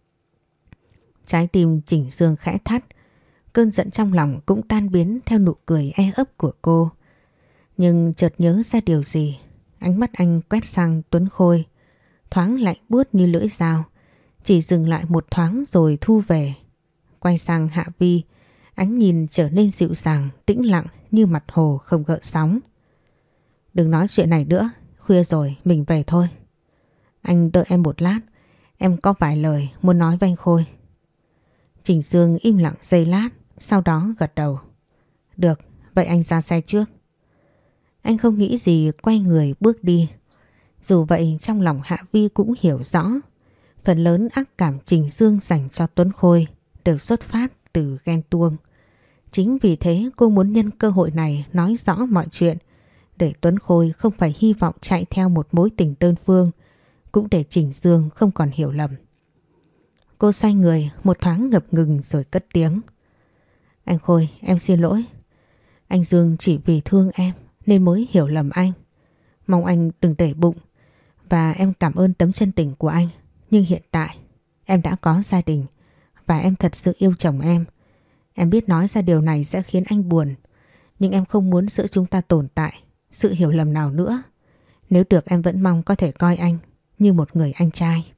Trái tim Trình Dương khẽ thắt. Cơn giận trong lòng cũng tan biến theo nụ cười e ấp của cô. Nhưng chợt nhớ ra điều gì, ánh mắt anh quét sang Tuấn Khôi, thoáng lạnh buốt như lưỡi dao, chỉ dừng lại một thoáng rồi thu về. Quay sang Hạ Vi, ánh nhìn trở nên dịu dàng, tĩnh lặng như mặt hồ không gợn sóng. Đừng nói chuyện này nữa, khuya rồi, mình về thôi. Anh đợi em một lát, em có vài lời muốn nói với anh Khôi. Trình Dương im lặng giây lát, sau đó gật đầu. Được, vậy anh ra xe trước. Anh không nghĩ gì, quay người bước đi. Dù vậy trong lòng Hạ Vi cũng hiểu rõ, phần lớn ác cảm Trình Dương dành cho Tuấn Khôi đều xuất phát từ ghen tuông. Chính vì thế cô muốn nhân cơ hội này nói rõ mọi chuyện, để Tuấn Khôi không phải hy vọng chạy theo một mối tình đơn phương, cũng để Trình Dương không còn hiểu lầm. Cô xoay người một thoáng ngập ngừng rồi cất tiếng. Anh Khôi, em xin lỗi. Anh Dương chỉ vì thương em nên mới hiểu lầm anh. Mong anh đừng để bụng. Và em cảm ơn tấm chân tình của anh. Nhưng hiện tại em đã có gia đình và em thật sự yêu chồng em. Em biết nói ra điều này sẽ khiến anh buồn, nhưng em không muốn giữa chúng ta tồn tại sự hiểu lầm nào nữa. Nếu được em vẫn mong có thể coi anh như một người anh trai.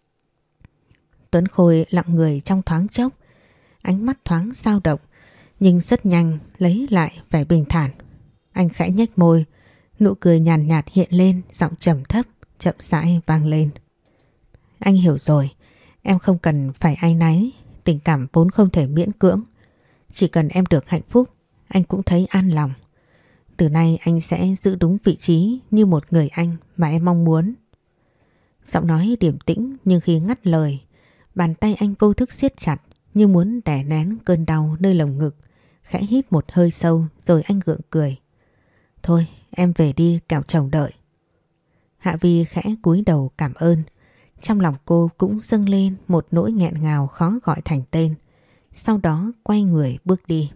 Tuấn Khôi lặng người trong thoáng chốc, ánh mắt thoáng dao động nhưng rất nhanh lấy lại vẻ bình thản. Anh khẽ nhếch môi, nụ cười nhàn nhạt hiện lên, giọng trầm thấp, chậm rãi vang lên. Anh hiểu rồi, em không cần phải áy náy, tình cảm vốn không thể miễn cưỡng. Chỉ cần em được hạnh phúc, anh cũng thấy an lòng. Từ nay anh sẽ giữ đúng vị trí như một người anh mà em mong muốn. Giọng nói điềm tĩnh nhưng khi ngắt lời, bàn tay anh vô thức siết chặt như muốn đè nén cơn đau nơi lồng ngực. Khẽ hít một hơi sâu rồi anh gượng cười. Thôi em về đi kẻo chồng đợi. Hạ Vi khẽ cúi đầu cảm ơn. Trong lòng cô cũng dâng lên một nỗi nghẹn ngào khó gọi thành tên. Sau đó quay người bước đi.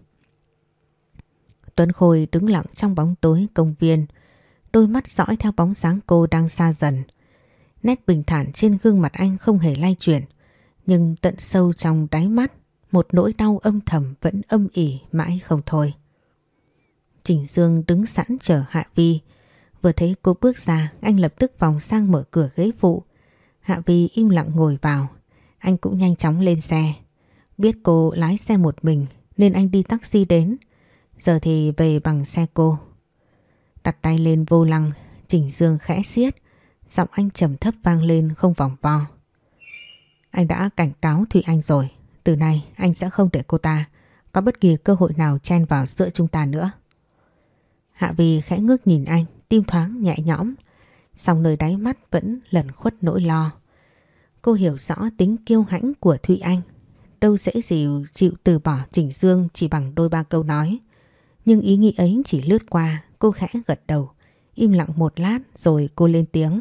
Tuấn Khôi đứng lặng trong bóng tối công viên. Đôi mắt dõi theo bóng dáng cô đang xa dần. Nét bình thản trên gương mặt anh không hề lay chuyển. Nhưng tận sâu trong đáy mắt, một nỗi đau âm thầm vẫn âm ỉ mãi không thôi. Trình Dương đứng sẵn chờ Hạ Vi. Vừa thấy cô bước ra, anh lập tức vòng sang mở cửa ghế phụ. Hạ Vi im lặng ngồi vào. Anh cũng nhanh chóng lên xe. Biết cô lái xe một mình nên anh đi taxi đến. Giờ thì về bằng xe cô. Đặt tay lên vô lăng, Trình Dương khẽ siết. Giọng anh trầm thấp vang lên không vòng vo. Anh đã cảnh cáo Thụy Anh rồi. Từ nay anh sẽ không để cô ta có bất kỳ cơ hội nào chen vào giữa chúng ta nữa. Hạ Vi khẽ ngước nhìn anh, tim thoáng nhẹ nhõm. Song nơi đáy mắt vẫn lẩn khuất nỗi lo. Cô hiểu rõ tính kiêu hãnh của Thụy Anh. Đâu dễ gì chịu từ bỏ Trình Dương chỉ bằng đôi ba câu nói. Nhưng ý nghĩ ấy chỉ lướt qua, cô khẽ gật đầu. Im lặng một lát rồi cô lên tiếng.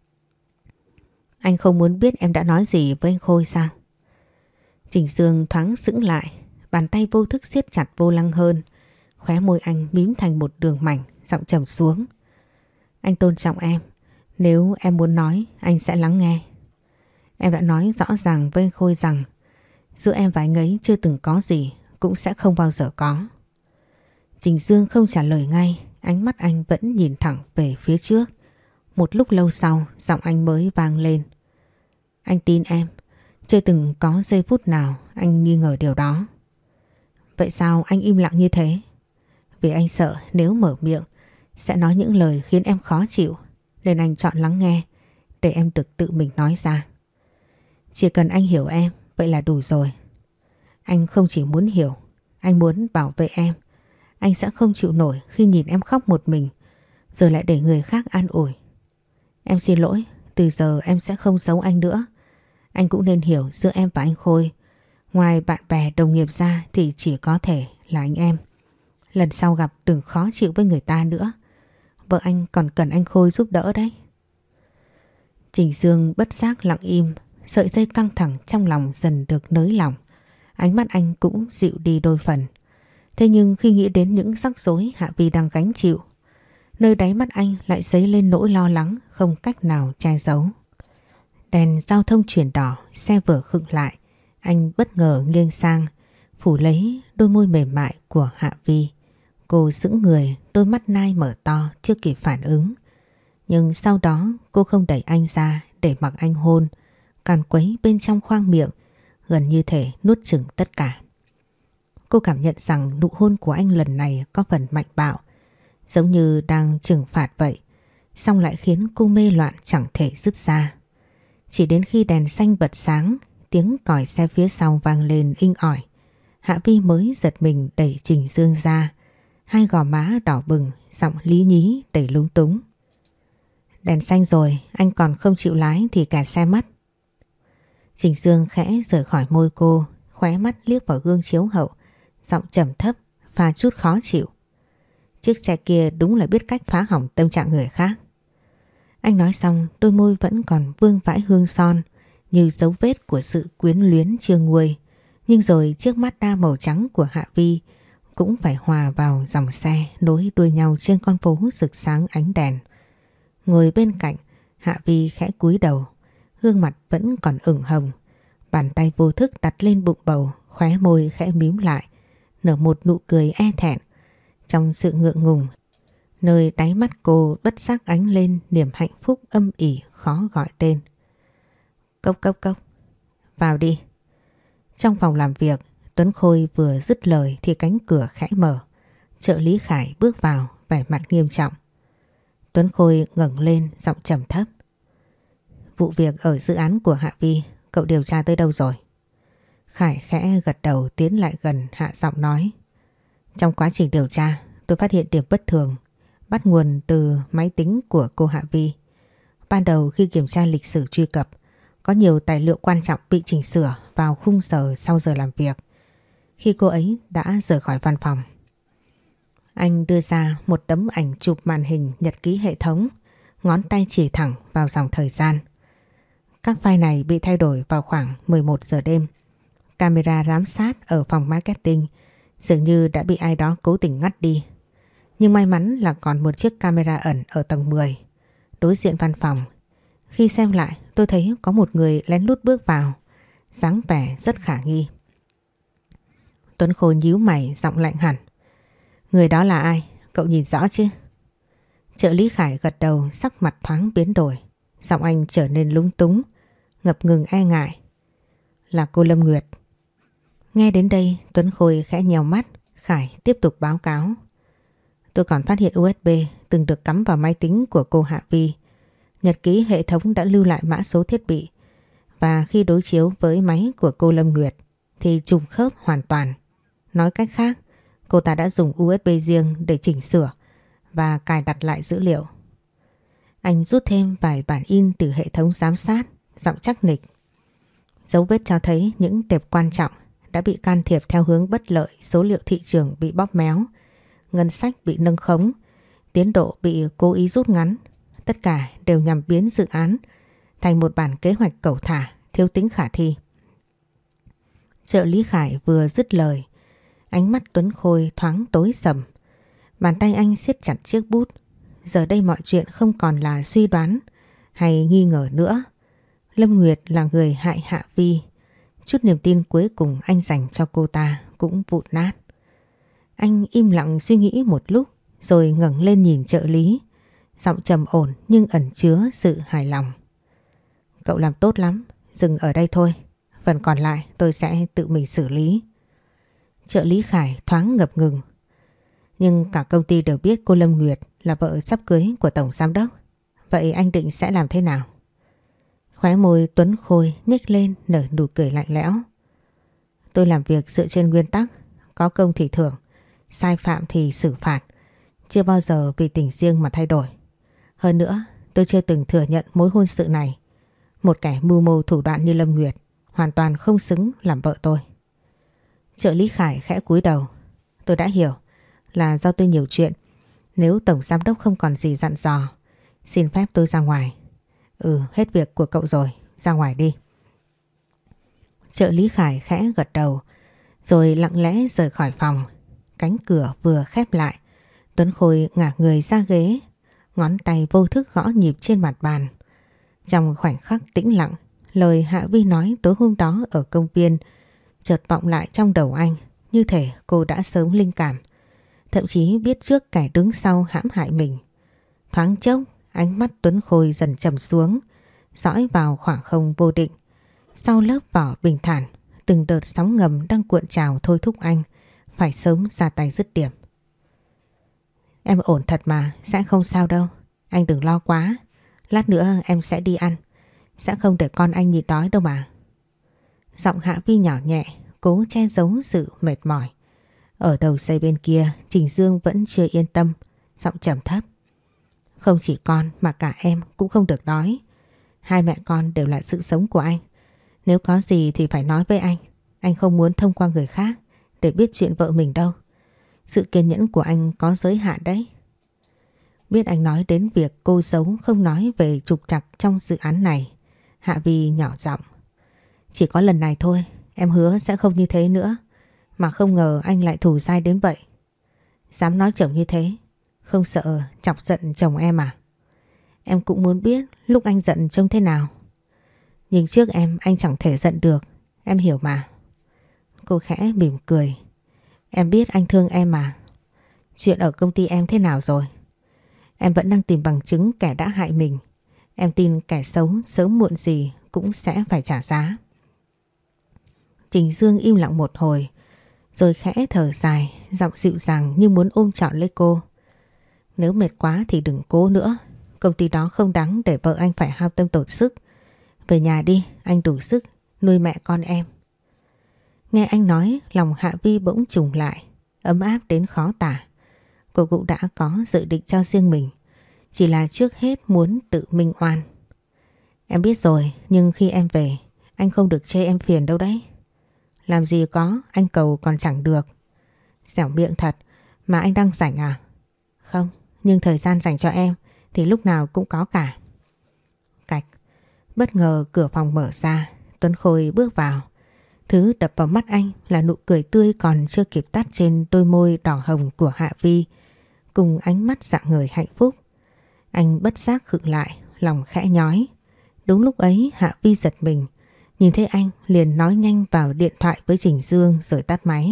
Anh không muốn biết em đã nói gì với anh Khôi sao? Trình Dương thoáng sững lại, bàn tay vô thức siết chặt vô lăng hơn. Khóe môi anh mím thành một đường mảnh, giọng trầm xuống. Anh tôn trọng em, nếu em muốn nói anh sẽ lắng nghe. Em đã nói rõ ràng với anh Khôi rằng giữa em và anh ấy chưa từng có gì, cũng sẽ không bao giờ có. Trình Dương không trả lời ngay, ánh mắt anh vẫn nhìn thẳng về phía trước. Một lúc lâu sau, giọng anh mới vang lên. Anh tin em, chưa từng có giây phút nào anh nghi ngờ điều đó. Vậy sao anh im lặng như thế? Vì anh sợ nếu mở miệng sẽ nói những lời khiến em khó chịu, nên anh chọn lắng nghe để em được tự mình nói ra. Chỉ cần anh hiểu em, vậy là đủ rồi. Anh không chỉ muốn hiểu, anh muốn bảo vệ em. Anh sẽ không chịu nổi khi nhìn em khóc một mình, rồi lại để người khác an ủi. Em xin lỗi, từ giờ em sẽ không giấu anh nữa. Anh cũng nên hiểu giữa em và anh Khôi, ngoài bạn bè đồng nghiệp ra thì chỉ có thể là anh em. Lần sau gặp đừng khó chịu với người ta nữa. Vợ anh còn cần anh Khôi giúp đỡ đấy. Trình Dương bất giác lặng im, sợi dây căng thẳng trong lòng dần được nới lỏng. Ánh mắt anh cũng dịu đi đôi phần. Thế nhưng khi nghĩ đến những rắc rối Hạ Vi đang gánh chịu, nơi đáy mắt anh lại dấy lên nỗi lo lắng không cách nào che giấu. Đèn giao thông chuyển đỏ, xe vừa khựng lại. Anh bất ngờ nghiêng sang, phủ lấy đôi môi mềm mại của Hạ Vi. Cô sững người, đôi mắt nai mở to chưa kịp phản ứng. Nhưng sau đó cô không đẩy anh ra để mặc anh hôn, càn quấy bên trong khoang miệng, gần như thể nuốt chửng tất cả. Cô cảm nhận rằng nụ hôn của anh lần này có phần mạnh bạo, giống như đang trừng phạt vậy, song lại khiến cô mê loạn chẳng thể dứt ra. Chỉ đến khi đèn xanh bật sáng, tiếng còi xe phía sau vang lên inh ỏi, Hạ Vi mới giật mình đẩy Trình Dương ra. Hai gò má đỏ bừng, giọng lý nhí đầy lúng túng. Đèn xanh rồi, anh còn không chịu lái thì kẹt xe mất. Trình Dương khẽ rời khỏi môi cô, khóe mắt liếc vào gương chiếu hậu, giọng trầm thấp, pha chút khó chịu. Chiếc xe kia đúng là biết cách phá hỏng tâm trạng người khác. Anh nói xong, đôi môi vẫn còn vương vãi hương son, như dấu vết của sự quyến luyến chưa nguôi. Nhưng rồi chiếc Mazda màu trắng của Hạ Vi cũng phải hòa vào dòng xe nối đuôi nhau trên con phố rực sáng ánh đèn. Ngồi bên cạnh, Hạ Vi khẽ cúi đầu, gương mặt vẫn còn ửng hồng. Bàn tay vô thức đặt lên bụng bầu, khóe môi khẽ mím lại, nở một nụ cười e thẹn. Trong sự ngượng ngùng, nơi đáy mắt cô bất giác ánh lên niềm hạnh phúc âm ỉ khó gọi tên. Cốc cốc cốc, vào đi. Trong phòng làm việc, Tuấn Khôi vừa dứt lời thì cánh cửa khẽ mở. Trợ lý Khải bước vào, vẻ mặt nghiêm trọng. Tuấn Khôi ngẩng lên, giọng trầm thấp. Vụ việc ở dự án của Hạ Vi, cậu điều tra tới đâu rồi? Khải khẽ gật đầu tiến lại gần, hạ giọng nói. Trong quá trình điều tra, tôi phát hiện điểm bất thường bắt nguồn từ máy tính của cô Hạ Vi. Ban đầu khi kiểm tra lịch sử truy cập, có nhiều tài liệu quan trọng bị chỉnh sửa vào khung giờ sau giờ làm việc, khi cô ấy đã rời khỏi văn phòng. Anh đưa ra một tấm ảnh chụp màn hình nhật ký hệ thống, ngón tay chỉ thẳng vào dòng thời gian. Các file này bị thay đổi vào khoảng 11 giờ đêm. Camera giám sát ở phòng marketing dường như đã bị ai đó cố tình ngắt đi. Nhưng may mắn là còn một chiếc camera ẩn ở tầng 10, đối diện văn phòng. Khi xem lại, tôi thấy có một người lén lút bước vào, dáng vẻ rất khả nghi. Tuấn Khôi nhíu mày, giọng lạnh hẳn. Người đó là ai? Cậu nhìn rõ chứ? Trợ lý Khải gật đầu, sắc mặt thoáng biến đổi. Giọng anh trở nên lúng túng, ngập ngừng e ngại. Là cô Lâm Nguyệt. Nghe đến đây, Tuấn Khôi khẽ nhèo mắt. Khải tiếp tục báo cáo. Tôi còn phát hiện USB từng được cắm vào máy tính của cô Hạ Vi. Nhật ký hệ thống đã lưu lại mã số thiết bị. Và khi đối chiếu với máy của cô Lâm Nguyệt thì trùng khớp hoàn toàn. Nói cách khác, cô ta đã dùng USB riêng để chỉnh sửa và cài đặt lại dữ liệu. Anh rút thêm vài bản in từ hệ thống giám sát, giọng chắc nịch. Dấu vết cho thấy những tệp quan trọng đã bị can thiệp theo hướng bất lợi, số liệu thị trường bị bóp méo, ngân sách bị nâng khống, tiến độ bị cố ý rút ngắn. Tất cả đều nhằm biến dự án thành một bản kế hoạch cẩu thả, thiếu tính khả thi. Trợ lý Khải vừa dứt lời, ánh mắt Tuấn Khôi thoáng tối sầm. Bàn tay anh siết chặt chiếc bút. Giờ đây mọi chuyện không còn là suy đoán hay nghi ngờ nữa. Lâm Nguyệt là người hại Hạ Vi. Chút niềm tin cuối cùng anh dành cho cô ta cũng vụn nát. Anh im lặng suy nghĩ một lúc rồi ngẩng lên nhìn trợ lý. Giọng trầm ổn nhưng ẩn chứa sự hài lòng. Cậu làm tốt lắm, dừng ở đây thôi. Phần còn lại tôi sẽ tự mình xử lý. Trợ lý Khải thoáng ngập ngừng. Nhưng cả công ty đều biết cô Lâm Nguyệt là vợ sắp cưới của Tổng Giám đốc. Vậy anh định sẽ làm thế nào? Khóe môi Tuấn Khôi nhếch lên nở nụ cười lạnh lẽo. Tôi làm việc dựa trên nguyên tắc, có công thì thưởng, sai phạm thì xử phạt. Chưa bao giờ vì tình riêng mà thay đổi. Hơn nữa, tôi chưa từng thừa nhận mối hôn sự này. Một kẻ mưu mô thủ đoạn như Lâm Nguyệt hoàn toàn không xứng làm vợ tôi. Trợ lý Khải khẽ cúi đầu. Tôi đã hiểu là do tôi nhiều chuyện. Nếu Tổng Giám đốc không còn gì dặn dò, xin phép tôi ra ngoài. Hết việc của cậu rồi, ra ngoài đi. Trợ lý Khải khẽ gật đầu, rồi lặng lẽ rời khỏi phòng. Cánh cửa vừa khép lại, Tuấn Khôi ngả người ra ghế, ngón tay vô thức gõ nhịp trên mặt bàn. Trong khoảnh khắc tĩnh lặng, lời Hạ Vi nói tối hôm đó ở công viên chợt vọng lại trong đầu anh, như thể cô đã sớm linh cảm, thậm chí biết trước kẻ đứng sau hãm hại mình. Thoáng chốc, ánh mắt Tuấn Khôi dần trầm xuống, dõi vào khoảng không vô định. Sau lớp vỏ bình thản, từng đợt sóng ngầm đang cuộn trào thôi thúc anh phải sớm ra tay dứt điểm. Em ổn thật mà, sẽ không sao đâu. Anh đừng lo quá. Lát nữa em sẽ đi ăn. Sẽ không để con anh nhịn đói đâu mà. Giọng Hạ Vi nhỏ nhẹ, cố che giấu sự mệt mỏi. Ở đầu dây bên kia, Trình Dương vẫn chưa yên tâm, giọng trầm thấp. Không chỉ con mà cả em cũng không được đói. Hai mẹ con đều là sự sống của anh. Nếu có gì thì phải nói với anh. Anh không muốn thông qua người khác để biết chuyện vợ mình đâu. Sự kiên nhẫn của anh có giới hạn đấy. Biết anh nói đến việc cô giấu không nói về trục trặc trong dự án này, Hạ Vi nhỏ giọng. Chỉ có lần này thôi, em hứa sẽ không như thế nữa. Mà không ngờ anh lại thù dai đến vậy. Dám nói chồng như thế, không sợ chọc giận chồng em à? Em cũng muốn biết lúc anh giận trông thế nào. Nhưng trước em anh chẳng thể giận được, em hiểu mà. Cô khẽ mỉm cười. Em biết anh thương em mà. Chuyện ở công ty em thế nào rồi? Em vẫn đang tìm bằng chứng kẻ đã hại mình. Em tin kẻ xấu sớm muộn gì cũng sẽ phải trả giá. Trình Dương im lặng một hồi, rồi khẽ thở dài, giọng dịu dàng như muốn ôm trọn lấy cô. Nếu mệt quá thì đừng cố nữa. Công ty đó không đáng để vợ anh phải hao tâm tổn sức. Về nhà đi, anh đủ sức nuôi mẹ con em. Nghe anh nói, lòng Hạ Vi bỗng trùng lại, ấm áp đến khó tả. cô cũng đã có dự định cho riêng mình. Chỉ là trước hết muốn tự minh oan. Em biết rồi, nhưng khi em về, anh không được chê em phiền đâu đấy. Làm gì có, anh cầu còn chẳng được. Dẻo miệng thật, mà anh đang rảnh à? Không, nhưng thời gian dành cho em thì lúc nào cũng có cả. Cạch, bất ngờ cửa phòng mở ra, Tuấn Khôi bước vào. Thứ đập vào mắt anh là nụ cười tươi còn chưa kịp tắt trên đôi môi đỏ hồng của Hạ Vi, cùng ánh mắt rạng ngời hạnh phúc. Anh bất giác khựng lại, lòng khẽ nhói. Đúng lúc ấy Hạ Vi giật mình, nhìn thấy anh liền nói nhanh vào điện thoại với Trình Dương rồi tắt máy.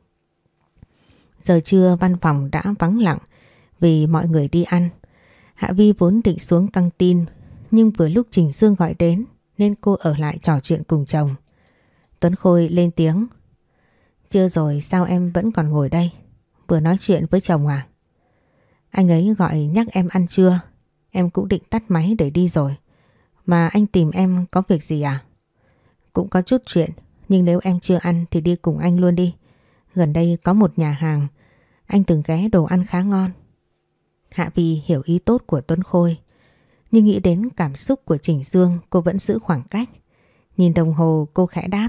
Giờ trưa văn phòng đã vắng lặng vì mọi người đi ăn. Hạ Vi vốn định xuống căng tin, nhưng vừa lúc Trình Dương gọi đến nên cô ở lại trò chuyện cùng chồng. Tuấn Khôi lên tiếng. Trưa rồi sao em vẫn còn ngồi đây? Vừa nói chuyện với chồng à? Anh ấy gọi nhắc em ăn trưa. Em cũng định tắt máy để đi rồi. Mà anh tìm em có việc gì à? Cũng có chút chuyện, nhưng nếu em chưa ăn thì đi cùng anh luôn đi. Gần đây có một nhà hàng anh từng ghé, đồ ăn khá ngon. Hạ Vi hiểu ý tốt của Tuấn Khôi, nhưng nghĩ đến cảm xúc của Trình Dương cô vẫn giữ khoảng cách. Nhìn đồng hồ cô khẽ đáp.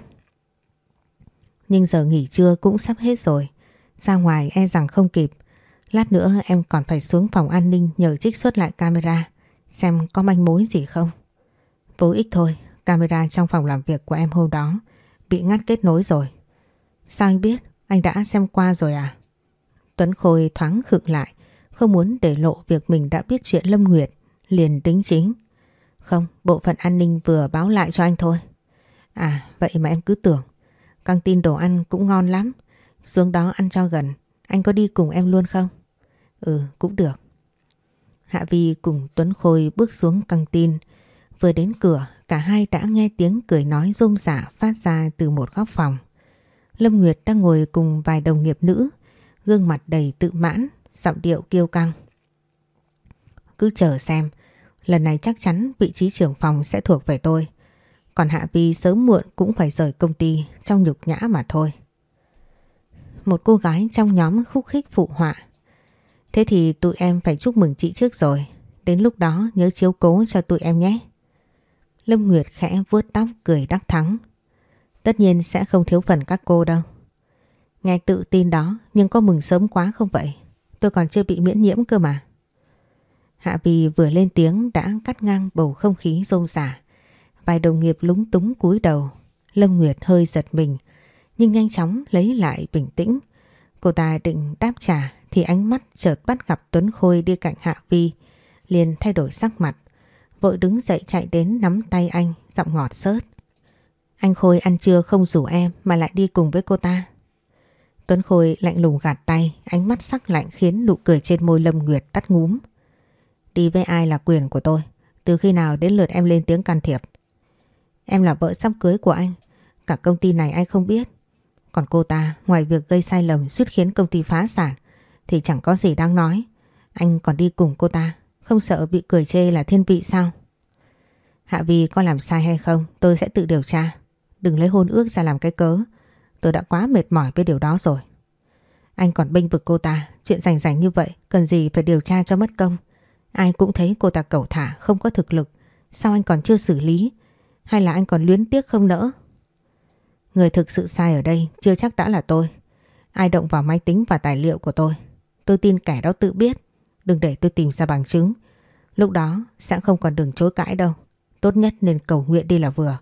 Nhưng giờ nghỉ trưa cũng sắp hết rồi, ra ngoài e rằng không kịp. Lát nữa em còn phải xuống phòng an ninh nhờ trích xuất lại camera, xem có manh mối gì không. Vô ích thôi, camera trong phòng làm việc của em hôm đó bị ngắt kết nối rồi. Sao anh biết? Anh đã xem qua rồi à? Tuấn Khôi thoáng khựng lại, không muốn để lộ việc mình đã biết chuyện Lâm Nguyệt, liền đính chính. Không, bộ phận an ninh vừa báo lại cho anh thôi. À, vậy mà em cứ tưởng. Căng tin đồ ăn cũng ngon lắm, xuống đó ăn cho gần. Anh có đi cùng em luôn không? Ừ, cũng được. Hạ Vi cùng Tuấn Khôi bước xuống căng tin. Vừa đến cửa, cả hai đã nghe tiếng cười nói rôm rả phát ra từ một góc phòng. Lâm Nguyệt đang ngồi cùng vài đồng nghiệp nữ, gương mặt đầy tự mãn, giọng điệu kiêu căng. Cứ chờ xem, lần này chắc chắn vị trí trưởng phòng sẽ thuộc về tôi. Còn Hạ Vi sớm muộn cũng phải rời công ty trong nhục nhã mà thôi. Một cô gái trong nhóm khúc khích phụ họa. Thế thì tụi em phải chúc mừng chị trước rồi. Đến lúc đó nhớ chiếu cố cho tụi em nhé. Lâm Nguyệt khẽ vuốt tóc cười đắc thắng. Tất nhiên sẽ không thiếu phần các cô đâu. Nghe tự tin đó, nhưng có mừng sớm quá không vậy? Tôi còn chưa bị miễn nhiễm cơ mà. Hạ Vi vừa lên tiếng đã cắt ngang bầu không khí rôm rả. Vài đồng nghiệp lúng túng cúi đầu. Lâm Nguyệt hơi giật mình, nhưng nhanh chóng lấy lại bình tĩnh. Cô ta định đáp trả thì ánh mắt chợt bắt gặp Tuấn Khôi đi cạnh Hạ Vi, liền thay đổi sắc mặt. Vội đứng dậy chạy đến nắm tay anh, giọng ngọt xớt. Anh Khôi ăn trưa không rủ em mà lại đi cùng với cô ta. Tuấn Khôi lạnh lùng gạt tay, ánh mắt sắc lạnh khiến nụ cười trên môi Lâm Nguyệt tắt ngúm. Đi với ai là quyền của tôi, từ khi nào đến lượt em lên tiếng can thiệp? Em là vợ sắp cưới của anh, cả công ty này anh không biết. Còn cô ta ngoài việc gây sai lầm suýt khiến công ty phá sản thì chẳng có gì đáng nói. Anh còn đi cùng cô ta, không sợ bị cười chê là thiên vị sao? Hạ Vi có làm sai hay không tôi sẽ tự điều tra. Đừng lấy hôn ước ra làm cái cớ. Tôi đã quá mệt mỏi với điều đó rồi. Anh còn bênh vực cô ta, chuyện rành rành như vậy cần gì phải điều tra cho mất công. Ai cũng thấy cô ta cẩu thả, không có thực lực. Sao anh còn chưa xử lý? Hay là anh còn luyến tiếc không nỡ? Người thực sự sai ở đây chưa chắc đã là tôi. Ai động vào máy tính và tài liệu của tôi tin kẻ đó tự biết. Đừng để tôi tìm ra bằng chứng. Lúc đó sẽ không còn đường chối cãi đâu. Tốt nhất nên cầu nguyện đi là vừa.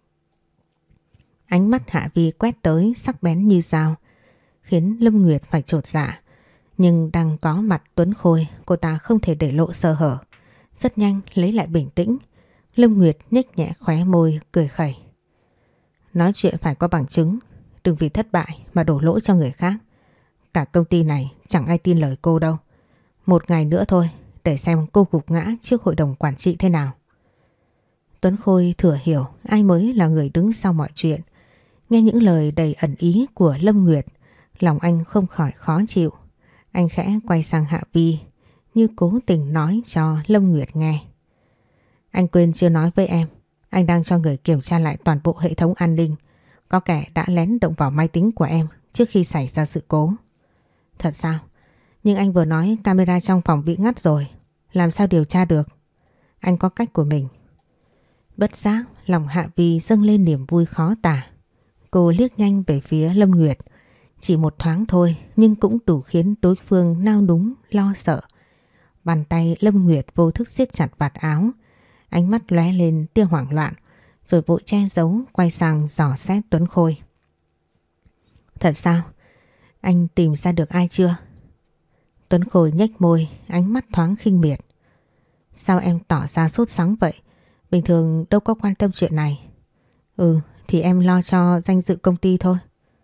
Ánh mắt Hạ Vi quét tới sắc bén như dao, khiến Lâm Nguyệt phải chột dạ. Nhưng đang có mặt Tuấn Khôi, cô ta không thể để lộ sơ hở. Rất nhanh lấy lại bình tĩnh. Lâm Nguyệt nhếch nhẹ khóe môi cười khẩy. Nói chuyện phải có bằng chứng, đừng vì thất bại mà đổ lỗi cho người khác. Cả công ty này chẳng ai tin lời cô đâu. Một ngày nữa thôi, để xem cô gục ngã trước hội đồng quản trị thế nào. Tuấn Khôi thừa hiểu ai mới là người đứng sau mọi chuyện. Nghe những lời đầy ẩn ý của Lâm Nguyệt, lòng anh không khỏi khó chịu. Anh khẽ quay sang Hạ Vi, như cố tình nói cho Lâm Nguyệt nghe. Anh quên chưa nói với em, anh đang cho người kiểm tra lại toàn bộ hệ thống an ninh. Có kẻ đã lén động vào máy tính của em trước khi xảy ra sự cố. Thật sao? Nhưng anh vừa nói camera trong phòng bị ngắt rồi. Làm sao điều tra được? Anh có cách của mình. Bất giác lòng Hạ Vi dâng lên niềm vui khó tả. Cô liếc nhanh về phía Lâm Nguyệt. Chỉ một thoáng thôi nhưng cũng đủ khiến đối phương nao núng lo sợ. Bàn tay Lâm Nguyệt vô thức siết chặt vạt áo. Ánh mắt lóe lên tia hoảng loạn. Rồi vội che giấu quay sang dò xét Tuấn Khôi. Thật sao? Anh tìm ra được ai chưa? Tuấn Khôi nhếch môi, ánh mắt thoáng khinh miệt. Sao em tỏ ra sốt sắng vậy? Bình thường đâu có quan tâm chuyện này. Thì em lo cho danh dự công ty thôi.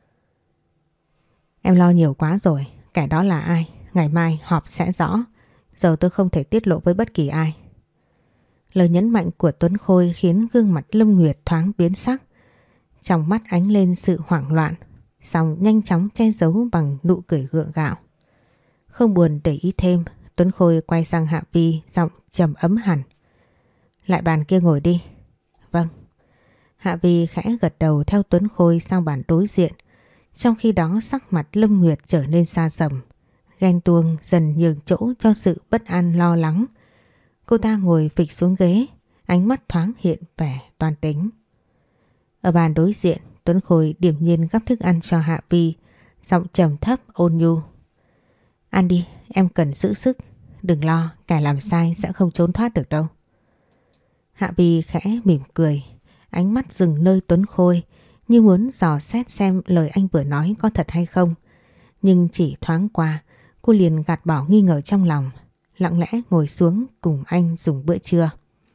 Em lo nhiều quá rồi. Kẻ đó là ai? Ngày mai họp sẽ rõ. Giờ tôi không thể tiết lộ với bất kỳ ai. Lời nhấn mạnh của Tuấn Khôi khiến gương mặt Lâm Nguyệt thoáng biến sắc. Trong mắt ánh lên sự hoảng loạn, xong nhanh chóng che giấu bằng nụ cười gượng gạo. Không buồn để ý thêm, Tuấn Khôi quay sang Hạ Vi, giọng trầm ấm hẳn. Lại bàn kia ngồi đi. Vâng. Hạ Vi khẽ gật đầu theo Tuấn Khôi sang bàn đối diện. Trong khi đó sắc mặt Lâm Nguyệt trở nên xa sầm. Ghen tuông dần nhường chỗ cho sự bất an lo lắng. Cô ta ngồi phịch xuống ghế, ánh mắt thoáng hiện vẻ toan tính. Ở bàn đối diện, Tuấn Khôi điềm nhiên gắp thức ăn cho Hạ Vi, giọng trầm thấp ôn nhu. Ăn đi, em cần giữ sức. Đừng lo, kẻ làm sai sẽ không trốn thoát được đâu. Hạ Vi khẽ mỉm cười, ánh mắt dừng nơi Tuấn Khôi như muốn dò xét xem lời anh vừa nói có thật hay không. Nhưng chỉ thoáng qua, cô liền gạt bỏ nghi ngờ trong lòng, lặng lẽ ngồi xuống cùng anh dùng bữa trưa.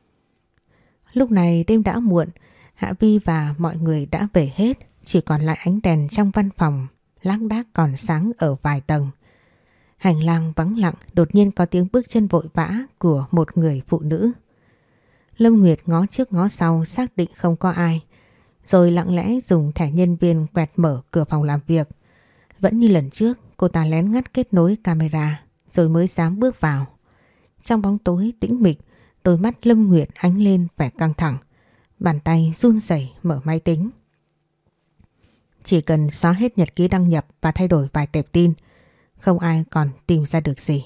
Lúc này đêm đã muộn, Hạ Vi và mọi người đã về hết, chỉ còn lại ánh đèn trong văn phòng lác đác còn sáng ở vài tầng. Hành lang vắng lặng, đột nhiên có tiếng bước chân vội vã của một người phụ nữ. Lâm Nguyệt ngó trước ngó sau xác định không có ai, rồi lặng lẽ dùng thẻ nhân viên quẹt mở cửa phòng làm việc. Vẫn như lần trước, cô ta lén ngắt kết nối camera rồi mới dám bước vào. Trong bóng tối tĩnh mịch, đôi mắt Lâm Nguyệt ánh lên vẻ căng thẳng, bàn tay run rẩy mở máy tính. Chỉ cần xóa hết nhật ký đăng nhập và thay đổi vài tệp tin, không ai còn tìm ra được gì.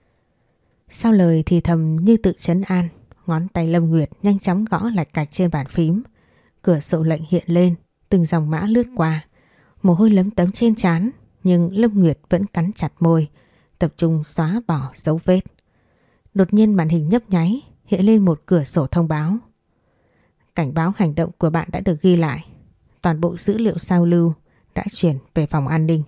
Sau lời thì thầm như tự trấn an, ngón tay Lâm Nguyệt nhanh chóng gõ lạch cạch trên bàn phím. Cửa sổ lệnh hiện lên, từng dòng mã lướt qua. Mồ hôi lấm tấm trên trán, nhưng Lâm Nguyệt vẫn cắn chặt môi, tập trung xóa bỏ dấu vết. Đột nhiên màn hình nhấp nháy, hiện lên một cửa sổ thông báo. Cảnh báo hành động của bạn đã được ghi lại. Toàn bộ dữ liệu sao lưu đã chuyển về phòng an ninh.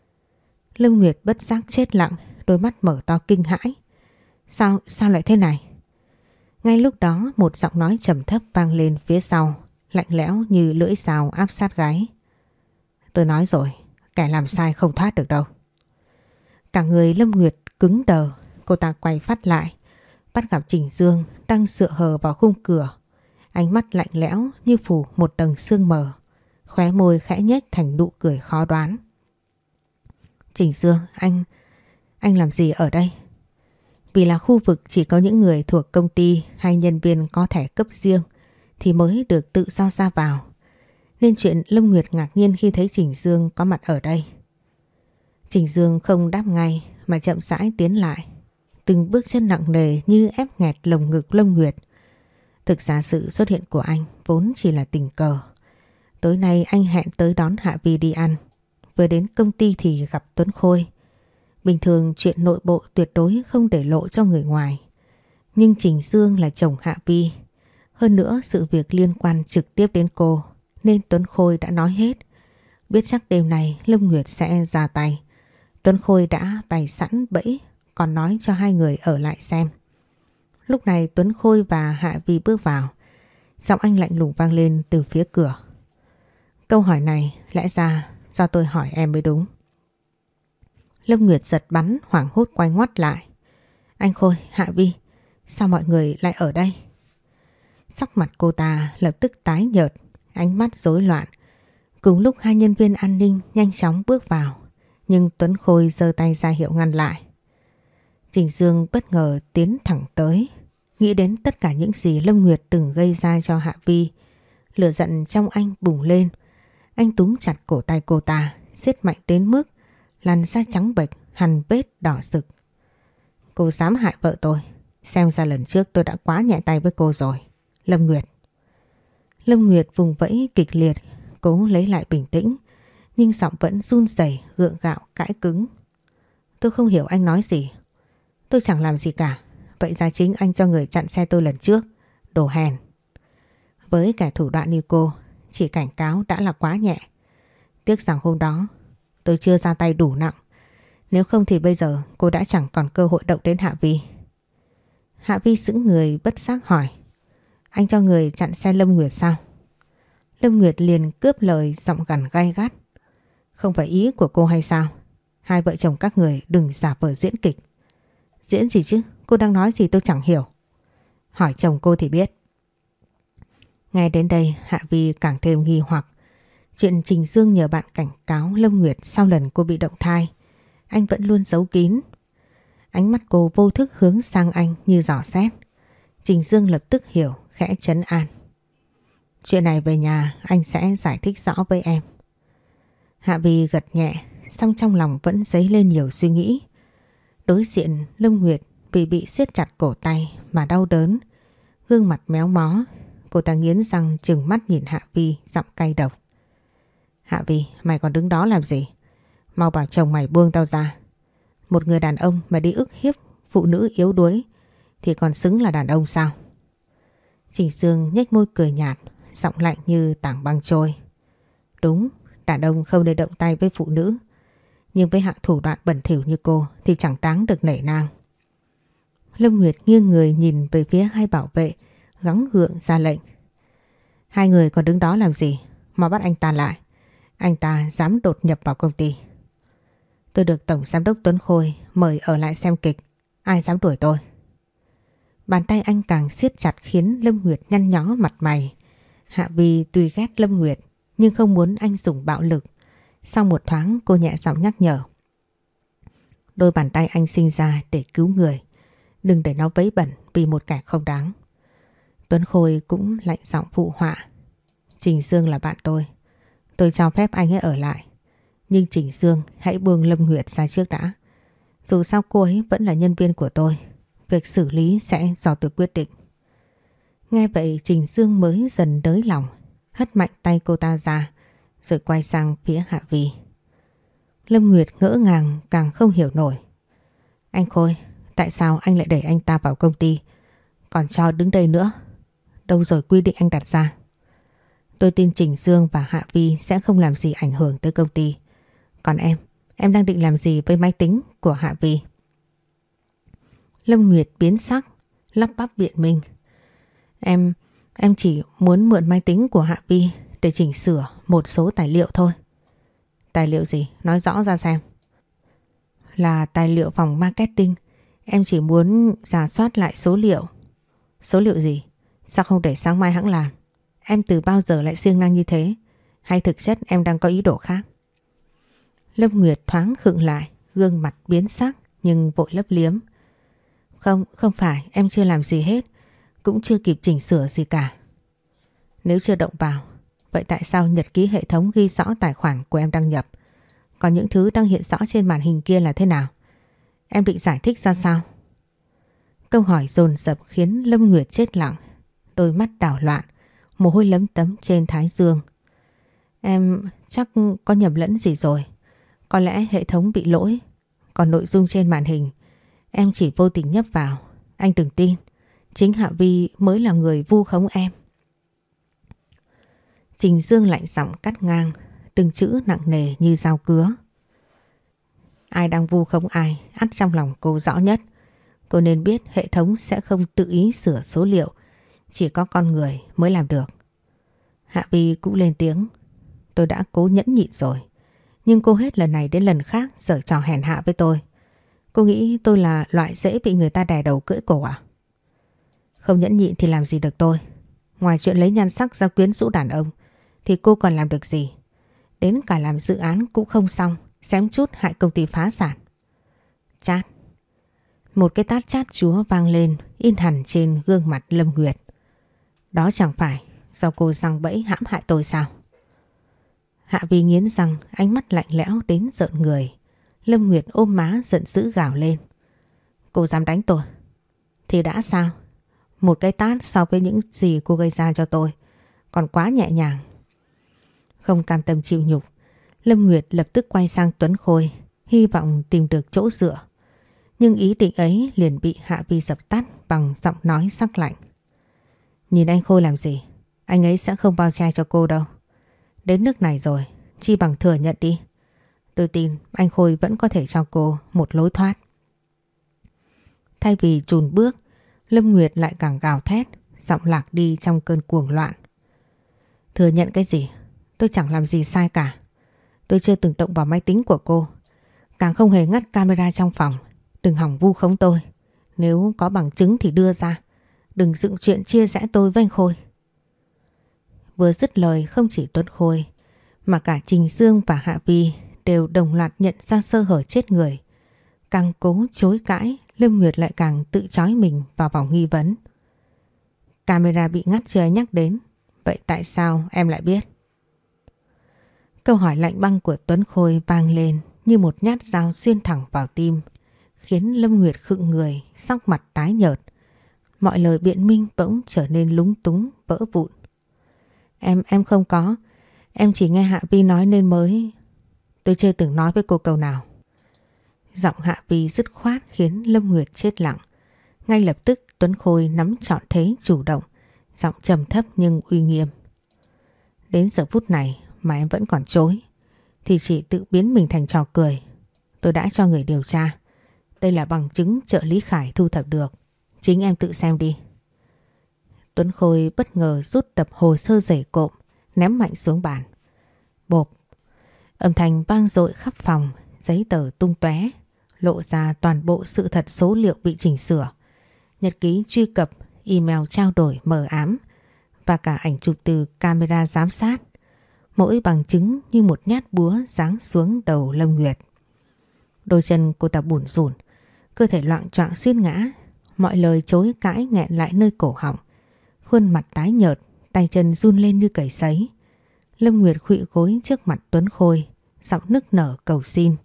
Lâm Nguyệt bất giác chết lặng, đôi mắt mở to kinh hãi. Sao lại thế này? Ngay lúc đó một giọng nói trầm thấp vang lên phía sau, lạnh lẽo như lưỡi dao áp sát gáy. Tôi nói rồi, kẻ làm sai không thoát được đâu. Cả người Lâm Nguyệt cứng đờ, cô ta quay phát lại, bắt gặp Trình Dương đang dựa hờ vào khung cửa. Ánh mắt lạnh lẽo như phủ một tầng sương mờ, khóe môi khẽ nhếch thành nụ cười khó đoán. Trình Dương, anh làm gì ở đây? Vì là khu vực chỉ có những người thuộc công ty hay nhân viên có thẻ cấp riêng thì mới được tự do ra vào, nên chuyện Lâm Nguyệt ngạc nhiên khi thấy Trình Dương có mặt ở đây. Trình Dương không đáp ngay mà chậm rãi tiến lại, từng bước chân nặng nề như ép nghẹt lồng ngực Lâm Nguyệt. Thực ra sự xuất hiện của anh vốn chỉ là tình cờ. Tối nay anh hẹn tới đón Hạ Vi đi ăn. Vừa đến công ty thì gặp Tuấn Khôi. Bình thường chuyện nội bộ tuyệt đối không để lộ cho người ngoài. Nhưng Trình Dương là chồng Hạ Vi. Hơn nữa sự việc liên quan trực tiếp đến cô, nên Tuấn Khôi đã nói hết. Biết chắc đêm này Lâm Nguyệt sẽ ra tay, Tuấn Khôi đã bày sẵn bẫy, còn nói cho hai người ở lại xem. Lúc này Tuấn Khôi và Hạ Vi bước vào. Giọng anh lạnh lùng vang lên từ phía cửa. Câu hỏi này lẽ ra do tôi hỏi em mới đúng. Lâm Nguyệt giật bắn, hoảng hốt quay ngoắt lại. Anh Khôi, Hạ Vi, sao mọi người lại ở đây? Sắc mặt cô ta lập tức tái nhợt, ánh mắt rối loạn. Cùng lúc hai nhân viên an ninh nhanh chóng bước vào, nhưng Tuấn Khôi giơ tay ra hiệu ngăn lại. Trình Dương bất ngờ tiến thẳng tới, nghĩ đến tất cả những gì Lâm Nguyệt từng gây ra cho Hạ Vi. Lửa giận trong anh bùng lên. Anh túm chặt cổ tay cô ta, siết mạnh đến mức làn da trắng bệch hằn vết đỏ sực. Cô dám hại vợ tôi. Xem ra lần trước tôi đã quá nhẹ tay với cô rồi. Lâm Nguyệt. Lâm Nguyệt vùng vẫy kịch liệt, cố lấy lại bình tĩnh, nhưng giọng vẫn run rẩy, gượng gạo, cãi cứng. Tôi không hiểu anh nói gì. Tôi chẳng làm gì cả. Vậy ra chính anh cho người chặn xe tôi lần trước. Đồ hèn. Với kẻ thủ đoạn như cô, chỉ cảnh cáo đã là quá nhẹ. Tiếc rằng hôm đó tôi chưa ra tay đủ nặng. Nếu không thì bây giờ cô đã chẳng còn cơ hội động đến Hạ Vi. Hạ Vi sững người bất giác hỏi. Anh cho người chặn xe Lâm Nguyệt sao? Lâm Nguyệt liền cướp lời, giọng gằn gay gắt. Không phải ý của cô hay sao? Hai vợ chồng các người đừng giả vờ diễn kịch. Diễn gì chứ? Cô đang nói gì tôi chẳng hiểu. Hỏi chồng cô thì biết. Ngay đến đây Hạ Vi càng thêm nghi hoặc. Chuyện Trình Dương nhờ bạn cảnh cáo Lâm Nguyệt sau lần cô bị động thai, anh vẫn luôn giấu kín. Ánh mắt cô vô thức hướng sang anh như dò xét. Trình Dương lập tức hiểu, khẽ trấn an. Chuyện này về nhà anh sẽ giải thích rõ với em. Hạ Vi gật nhẹ, song trong lòng vẫn dấy lên nhiều suy nghĩ. Đối diện Lâm Nguyệt vì bị siết chặt cổ tay mà đau đớn, gương mặt méo mó. Cô ta nghiến răng trừng mắt nhìn Hạ Vi, giọng cay độc. Hạ Vi, mày còn đứng đó làm gì? Mau bảo chồng mày buông tao ra. Một người đàn ông mà đi ức hiếp phụ nữ yếu đuối thì còn xứng là đàn ông sao? Trình Dương nhếch môi cười nhạt, giọng lạnh như tảng băng trôi. Đúng, đàn ông không nên động tay với phụ nữ, nhưng với hạng thủ đoạn bẩn thỉu như cô thì chẳng đáng được nể nang. Lâm Nguyệt nghiêng người nhìn về phía hai bảo vệ, gắng gượng ra lệnh. Hai người còn đứng đó làm gì? Mau bắt anh ta lại. Anh ta dám đột nhập vào công ty. Tôi được Tổng Giám đốc Tuấn Khôi mời ở lại xem kịch. Ai dám đuổi tôi? Bàn tay anh càng siết chặt khiến Lâm Nguyệt nhăn nhó mặt mày. Hạ Vi tuy ghét Lâm Nguyệt nhưng không muốn anh dùng bạo lực. Sau một thoáng cô nhẹ giọng nhắc nhở. Đôi bàn tay anh sinh ra để cứu người. Đừng để nó vấy bẩn vì một kẻ không đáng. Tuấn Khôi cũng lạnh giọng phụ họa. Trình Dương là bạn tôi cho phép anh ấy ở lại. Nhưng Trình Dương hãy buông Lâm Nguyệt ra trước đã. Dù sao cô ấy vẫn là nhân viên của tôi. Việc xử lý sẽ do tôi quyết định. Nghe vậy Trình Dương mới dần đới lòng, hất mạnh tay cô ta ra, rồi quay sang phía Hạ Vi. Lâm Nguyệt ngỡ ngàng càng không hiểu nổi. Anh Khôi, tại sao anh lại đẩy anh ta vào công ty, còn cho đứng đây nữa? Đâu rồi quy định anh đặt ra? Tôi tin Trình Dương và Hạ Vi sẽ không làm gì ảnh hưởng tới công ty. Còn em đang định làm gì với máy tính của Hạ Vi? Lâm Nguyệt biến sắc, lắp bắp biện minh. Em chỉ muốn mượn máy tính của Hạ Vi để chỉnh sửa một số tài liệu thôi. Tài liệu gì? Nói rõ ra xem. Là tài liệu phòng marketing. Em chỉ muốn rà soát lại số liệu. Số liệu gì? Sao không để sáng mai hãng làm? Em từ bao giờ lại siêng năng như thế? Hay thực chất em đang có ý đồ khác? Lâm Nguyệt thoáng khựng lại, gương mặt biến sắc nhưng vội lấp liếm. Không phải, em chưa làm gì hết, cũng chưa kịp chỉnh sửa gì cả. Nếu chưa động vào, vậy tại sao nhật ký hệ thống ghi rõ tài khoản của em đăng nhập? Còn những thứ đang hiện rõ trên màn hình kia là thế nào? Em định giải thích ra sao? Câu hỏi dồn dập khiến Lâm Nguyệt chết lặng, đôi mắt đảo loạn, mồ hôi lấm tấm trên thái dương. Em chắc có nhầm lẫn gì rồi. Có lẽ hệ thống bị lỗi. Còn nội dung trên màn hình em chỉ vô tình nhấp vào. Anh đừng tin, chính Hạ Vi mới là người vu khống em. Trình Dương lạnh giọng cắt ngang, từng chữ nặng nề như dao cứa. Ai đang vu khống ai, ắt trong lòng cô rõ nhất. Cô nên biết hệ thống sẽ không tự ý sửa số liệu, chỉ có con người mới làm được. Hạ Vi cũng lên tiếng. Tôi đã cố nhẫn nhịn rồi, nhưng cô hết lần này đến lần khác giở trò hèn hạ với tôi. Cô nghĩ tôi là loại dễ bị người ta đè đầu cưỡi cổ à? Không nhẫn nhịn thì làm gì được tôi. Ngoài chuyện lấy nhan sắc ra quyến rũ đàn ông thì cô còn làm được gì? Đến cả làm dự án cũng không xong, xém chút hại công ty phá sản. Chát. Một cái tát chát chúa vang lên, in hẳn trên gương mặt Lâm Nguyệt. Đó chẳng phải do cô giăng bẫy hãm hại tôi sao? Hạ Vi nghiến răng, ánh mắt lạnh lẽo đến rợn người. Lâm Nguyệt ôm má giận dữ gào lên. Cô dám đánh tôi? Thì đã sao? Một cái tát so với những gì cô gây ra cho tôi còn quá nhẹ nhàng. Không cam tâm chịu nhục, Lâm Nguyệt lập tức quay sang Tuấn Khôi, hy vọng tìm được chỗ dựa. Nhưng ý định ấy liền bị Hạ Vi dập tắt bằng giọng nói sắc lạnh. Nhìn anh Khôi làm gì? Anh ấy sẽ không bao che cho cô đâu. Đến nước này rồi, chi bằng thừa nhận đi. Tôi tin anh Khôi vẫn có thể cho cô một lối thoát. Thay vì chùn bước, Lâm Nguyệt lại càng gào thét, giọng lạc đi trong cơn cuồng loạn. Thừa nhận cái gì? Tôi chẳng làm gì sai cả. Tôi chưa từng động vào máy tính của cô, càng không hề ngắt camera trong phòng. Đừng hỏng vu khống tôi. Nếu có bằng chứng thì đưa ra. Đừng dựng chuyện chia rẽ tôi với anh Khôi. Vừa dứt lời, không chỉ Tuấn Khôi mà cả Trình Dương và Hạ Vi đều đồng loạt nhận ra sơ hở chết người. Càng cố chối cãi, Lâm Nguyệt lại càng tự trói mình vào vòng nghi vấn. Camera bị ngắt chưa nhắc đến. Vậy tại sao em lại biết? Câu hỏi lạnh băng của Tuấn Khôi vang lên như một nhát dao xuyên thẳng vào tim, khiến Lâm Nguyệt khựng người, sắc mặt tái nhợt. Mọi lời biện minh bỗng trở nên lúng túng, vỡ vụn. Em không có. Em chỉ nghe Hạ Vi nói nên mới... Tôi chưa từng nói với cô câu nào. Giọng Hạ Vi dứt khoát khiến Lâm Nguyệt chết lặng. Ngay lập tức Tuấn Khôi nắm trọn thế chủ động, giọng trầm thấp nhưng uy nghiêm. Đến giờ phút này mà em vẫn còn chối thì chỉ tự biến mình thành trò cười. Tôi đã cho người điều tra. Đây là bằng chứng trợ lý Khải thu thập được. Chính em tự xem đi. Tuấn Khôi bất ngờ rút tập hồ sơ dày cộm, ném mạnh xuống bàn. Bộp. Âm thanh vang dội khắp phòng, giấy tờ tung tóe, lộ ra toàn bộ sự thật số liệu bị chỉnh sửa. Nhật ký truy cập, email trao đổi mờ ám và cả ảnh chụp từ camera giám sát. Mỗi bằng chứng như một nhát búa giáng xuống đầu Lâm Nguyệt. Đôi chân cô ta bủn rủn, cơ thể loạng choạng suýt ngã. Mọi lời chối cãi nghẹn lại nơi cổ họng. Khuôn mặt tái nhợt, tay chân run lên như cầy sấy. Lâm Nguyệt khuỵu gối trước mặt Tuấn Khôi, giọng nức nở cầu xin.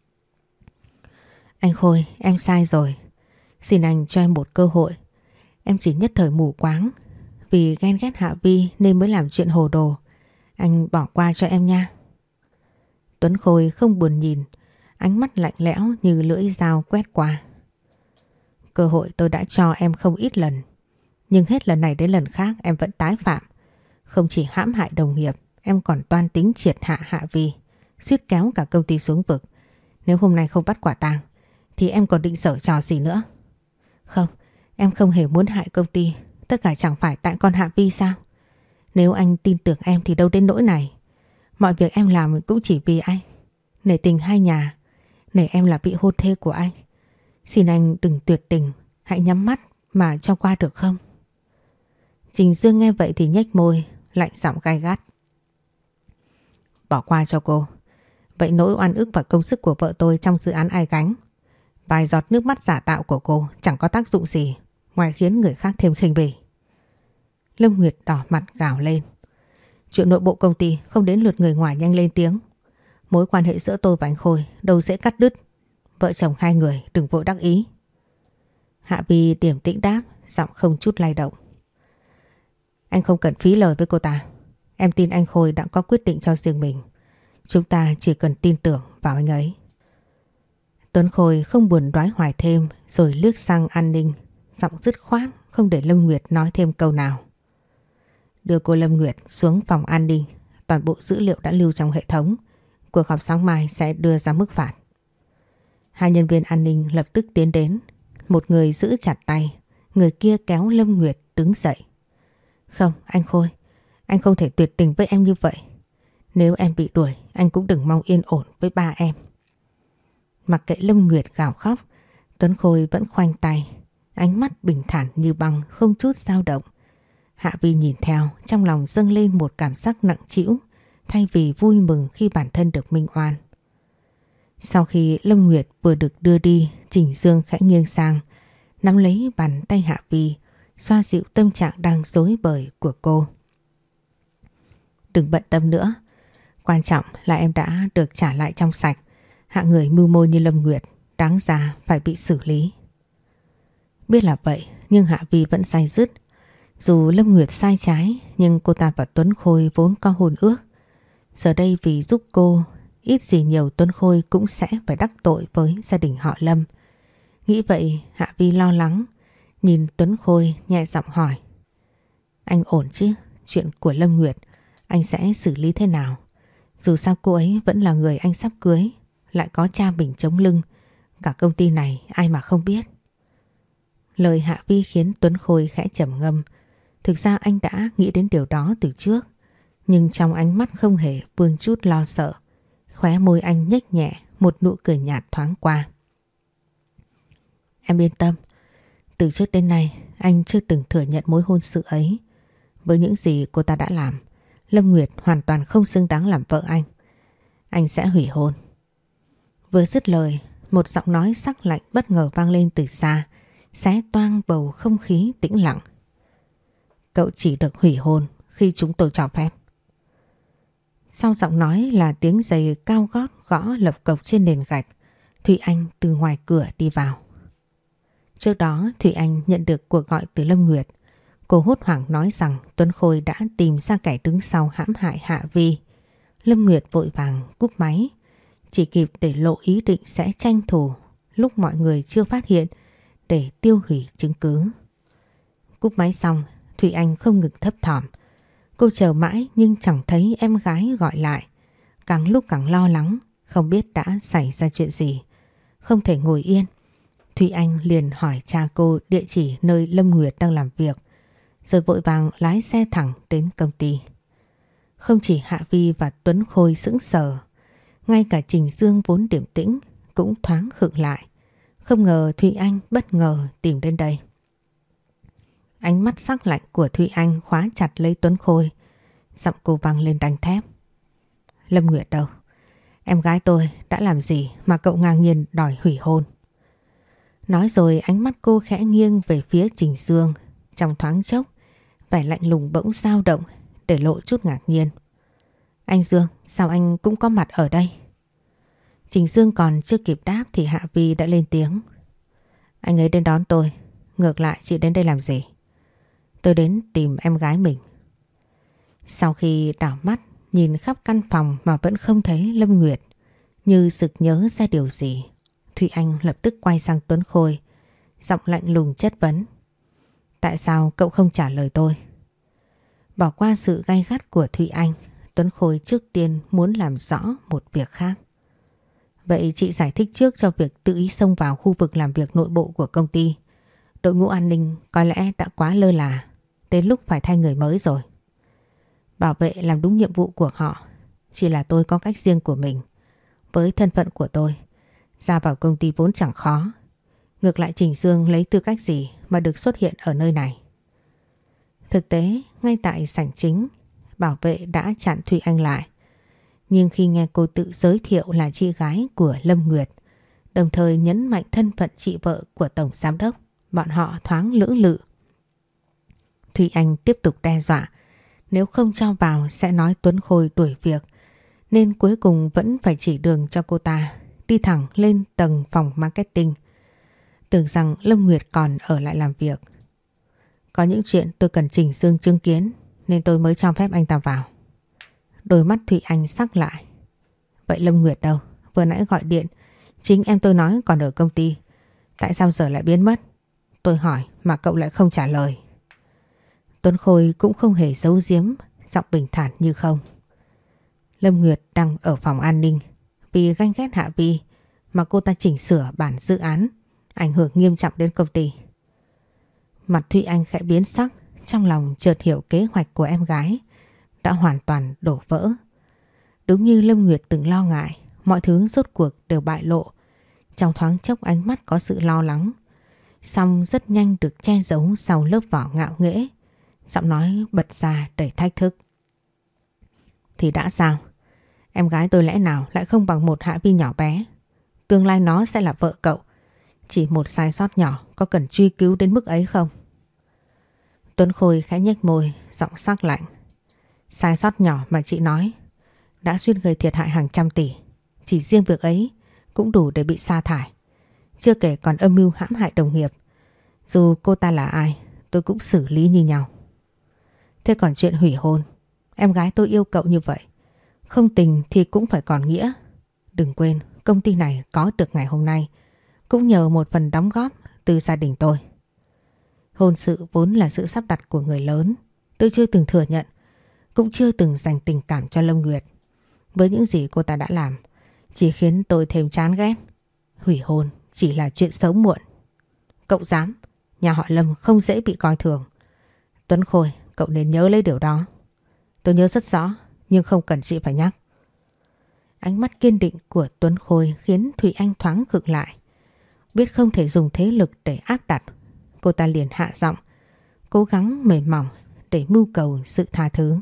Anh Khôi, em sai rồi. Xin anh cho em một cơ hội. Em chỉ nhất thời mù quáng, vì ghen ghét Hạ Vi nên mới làm chuyện hồ đồ. Anh bỏ qua cho em nha. Tuấn Khôi không buồn nhìn, ánh mắt lạnh lẽo như lưỡi dao quét qua. Cơ hội tôi đã cho em không ít lần, nhưng hết lần này đến lần khác em vẫn tái phạm. Không chỉ hãm hại đồng nghiệp, em còn toan tính triệt hạ Hạ Vi, suýt kéo cả công ty xuống vực. Nếu hôm nay không bắt quả tang thì em còn định giở trò gì nữa? Không, em không hề muốn hại công ty. Tất cả chẳng phải tại con Hạ Vi sao? Nếu anh tin tưởng em thì đâu đến nỗi này. Mọi việc em làm cũng chỉ vì anh. Nể tình hai nhà, nể em là vị hôn thê của anh. Xin anh đừng tuyệt tình, hãy nhắm mắt mà cho qua được không? Trình Dương nghe vậy thì nhếch môi, lạnh giọng gay gắt. Bỏ qua cho cô. Vậy nỗi oan ức và công sức của vợ tôi trong dự án ai gánh? Vài giọt nước mắt giả tạo của cô chẳng có tác dụng gì ngoài khiến người khác thêm khinh bỉ. Lâm Nguyệt đỏ mặt gào lên. Chuyện nội bộ công ty không đến lượt người ngoài nhanh lên tiếng. Mối quan hệ giữa tôi và anh Khôi đâu dễ cắt đứt. Vợ chồng hai người đừng vội đắc ý. Hạ Vi điềm tĩnh đáp, giọng không chút lay động. Anh không cần phí lời với cô ta. Em tin anh Khôi đã có quyết định cho riêng mình. Chúng ta chỉ cần tin tưởng vào anh ấy. Tuấn Khôi không buồn đoái hoài thêm, rồi liếc sang An Ninh, giọng dứt khoát không để Lâm Nguyệt nói thêm câu nào. Đưa cô Lâm Nguyệt xuống phòng an ninh. Toàn bộ dữ liệu đã lưu trong hệ thống. Cuộc họp sáng mai sẽ đưa ra mức phạt. Hai nhân viên an ninh lập tức tiến đến. Một người giữ chặt tay, người kia kéo Lâm Nguyệt đứng dậy. Không, anh Khôi, anh không thể tuyệt tình với em như vậy. Nếu em bị đuổi, anh cũng đừng mong yên ổn với ba em. Mặc kệ Lâm Nguyệt gào khóc, Tuấn Khôi vẫn khoanh tay, ánh mắt bình thản như băng, không chút dao động. Hạ Vi nhìn theo, trong lòng dâng lên một cảm giác nặng trĩu, thay vì vui mừng khi bản thân được minh oan. Sau khi Lâm Nguyệt vừa được đưa đi, Trình Dương khẽ nghiêng sang, nắm lấy bàn tay Hạ Vi, xoa dịu tâm trạng đang rối bời của cô. Đừng bận tâm nữa, quan trọng là em đã được trả lại trong sạch. Hạng người mưu mô như Lâm Nguyệt đáng ra phải bị xử lý. Biết là vậy nhưng Hạ Vi vẫn day dứt. Dù Lâm Nguyệt sai trái nhưng cô ta và Tuấn Khôi vốn có hôn ước. Giờ đây vì giúp cô, ít gì nhiều Tuấn Khôi cũng sẽ phải đắc tội với gia đình họ Lâm. Nghĩ vậy Hạ Vi lo lắng, nhìn Tuấn Khôi nhẹ giọng hỏi. Anh ổn chứ? Chuyện của Lâm Nguyệt anh sẽ xử lý thế nào? Dù sao cô ấy vẫn là người anh sắp cưới, lại có cha mình chống lưng. Cả công ty này ai mà không biết. Lời Hạ Vi khiến Tuấn Khôi khẽ trầm ngâm. Thực ra anh đã nghĩ đến điều đó từ trước. Nhưng trong ánh mắt không hề vương chút lo sợ. Khóe môi anh nhếch nhẹ, một nụ cười nhạt thoáng qua. Em yên tâm. Từ trước đến nay anh chưa từng thừa nhận mối hôn sự ấy. Với những gì cô ta đã làm, Lâm Nguyệt hoàn toàn không xứng đáng làm vợ anh. Anh sẽ hủy hôn. Vừa dứt lời, một giọng nói sắc lạnh bất ngờ vang lên từ xa, xé toang bầu không khí tĩnh lặng. Cậu chỉ được hủy hôn khi chúng tôi cho phép. Sau giọng nói là tiếng giày cao gót gõ lộc cộc trên nền gạch. Thủy Anh từ ngoài cửa đi vào. Trước đó Thủy Anh nhận được cuộc gọi từ Lâm Nguyệt. Cô hốt hoảng nói rằng Tuấn Khôi đã tìm ra kẻ đứng sau hãm hại Hạ Vi. Lâm Nguyệt vội vàng cúp máy, chỉ kịp để lộ ý định sẽ tranh thủ lúc mọi người chưa phát hiện để tiêu hủy chứng cứ. Cúp máy xong, Thủy Anh không ngừng thấp thỏm. Cô chờ mãi nhưng chẳng thấy em gái gọi lại. Càng lúc càng lo lắng, không biết đã xảy ra chuyện gì. Không thể ngồi yên, Thủy Anh liền hỏi cha cô địa chỉ nơi Lâm Nguyệt đang làm việc, rồi vội vàng lái xe thẳng đến công ty. Không chỉ Hạ Vi và Tuấn Khôi sững sờ, ngay cả Trình Dương vốn điềm tĩnh cũng thoáng khựng lại. Không ngờ Thủy Anh bất ngờ tìm đến đây. Ánh mắt sắc lạnh của Thủy Anh khóa chặt lấy Tuấn Khôi. Giọng cô vang lên đanh thép. Lâm Nguyệt đâu? Em gái tôi đã làm gì mà cậu ngang nhiên đòi hủy hôn? Nói rồi ánh mắt cô khẽ nghiêng về phía Trình Dương. Trong thoáng chốc, vẻ lạnh lùng bỗng dao động để lộ chút ngạc nhiên. Anh Dương, sao anh cũng có mặt ở đây? Trình Dương còn chưa kịp đáp thì Hạ Vi đã lên tiếng. Anh ấy đến đón tôi. Ngược lại chị đến đây làm gì? Tôi đến tìm em gái mình. Sau khi đảo mắt nhìn khắp căn phòng mà vẫn không thấy Lâm Nguyệt, như sực nhớ ra điều gì, Thủy Anh lập tức quay sang Tuấn Khôi, giọng lạnh lùng chất vấn. Tại sao cậu không trả lời tôi? Bỏ qua sự gay gắt của Thủy Anh, Tuấn Khôi trước tiên muốn làm rõ một việc khác. Vậy chị giải thích trước cho việc tự ý xông vào khu vực làm việc nội bộ của công ty. Đội ngũ an ninh có lẽ đã quá lơ là, đến lúc phải thay người mới rồi. Bảo vệ làm đúng nhiệm vụ của họ, chỉ là tôi có cách riêng của mình. Với thân phận của tôi, ra vào công ty vốn chẳng khó. Ngược lại Trình Dương lấy tư cách gì mà được xuất hiện ở nơi này? Thực tế, ngay tại sảnh chính, bảo vệ đã chặn Thủy Anh lại. Nhưng khi nghe cô tự giới thiệu là chị gái của Lâm Nguyệt, đồng thời nhấn mạnh thân phận chị vợ của Tổng Giám đốc, bọn họ thoáng lưỡng lự. Thủy Anh tiếp tục đe dọa, nếu không cho vào sẽ nói Tuấn Khôi đuổi việc, nên cuối cùng vẫn phải chỉ đường cho cô ta đi thẳng lên tầng phòng marketing. Tưởng rằng Lâm Nguyệt còn ở lại làm việc. Có những chuyện tôi cần Trình Dương chứng kiến nên tôi mới cho phép anh ta vào. Đôi mắt Thủy Anh sắc lại. Vậy Lâm Nguyệt đâu? Vừa nãy gọi điện, chính em tôi nói còn ở công ty. Tại sao giờ lại biến mất? Tôi hỏi mà cậu lại không trả lời. Tuấn Khôi cũng không hề giấu giếm, giọng bình thản như không. Lâm Nguyệt đang ở phòng an ninh. Vì ganh ghét Hạ Vi mà cô ta chỉnh sửa bản dự án, ảnh hưởng nghiêm trọng đến công ty. Mặt Thủy Anh khẽ biến sắc, trong lòng chợt hiểu kế hoạch của em gái đã hoàn toàn đổ vỡ. Đúng như Lâm Nguyệt từng lo ngại, mọi thứ rốt cuộc đều bại lộ. Trong thoáng chốc ánh mắt có sự lo lắng, song rất nhanh được che giấu sau lớp vỏ ngạo nghễ. Giọng nói bật ra đầy thách thức. Thì đã sao? Em gái tôi lẽ nào lại không bằng một Hạ Vi nhỏ bé? Tương lai nó sẽ là vợ cậu. Chỉ một sai sót nhỏ có cần truy cứu đến mức ấy không? Tuấn Khôi khẽ nhếch môi, giọng sắc lạnh. Sai sót nhỏ mà chị nói đã suýt gây thiệt hại hàng trăm tỷ. Chỉ riêng việc ấy cũng đủ để bị sa thải. Chưa kể còn âm mưu hãm hại đồng nghiệp. Dù cô ta là ai, tôi cũng xử lý như nhau. Thế còn chuyện hủy hôn, em gái tôi yêu cậu như vậy. Không tình thì cũng phải còn nghĩa. Đừng quên, công ty này có được ngày hôm nay cũng nhờ một phần đóng góp từ gia đình tôi. Hôn sự vốn là sự sắp đặt của người lớn. Tôi chưa từng thừa nhận, cũng chưa từng dành tình cảm cho Lâm Nguyệt. Với những gì cô ta đã làm, chỉ khiến tôi thêm chán ghét. Hủy hôn chỉ là chuyện sớm muộn. Cậu dám, nhà họ Lâm không dễ bị coi thường. Tuấn Khôi, cậu nên nhớ lấy điều đó. Tôi nhớ rất rõ, nhưng không cần chị phải nhắc. Ánh mắt kiên định của Tuấn Khôi khiến Thụy Anh thoáng khựng lại. Biết không thể dùng thế lực để áp đặt, cô ta liền hạ giọng, cố gắng mềm mỏng để mưu cầu sự tha thứ.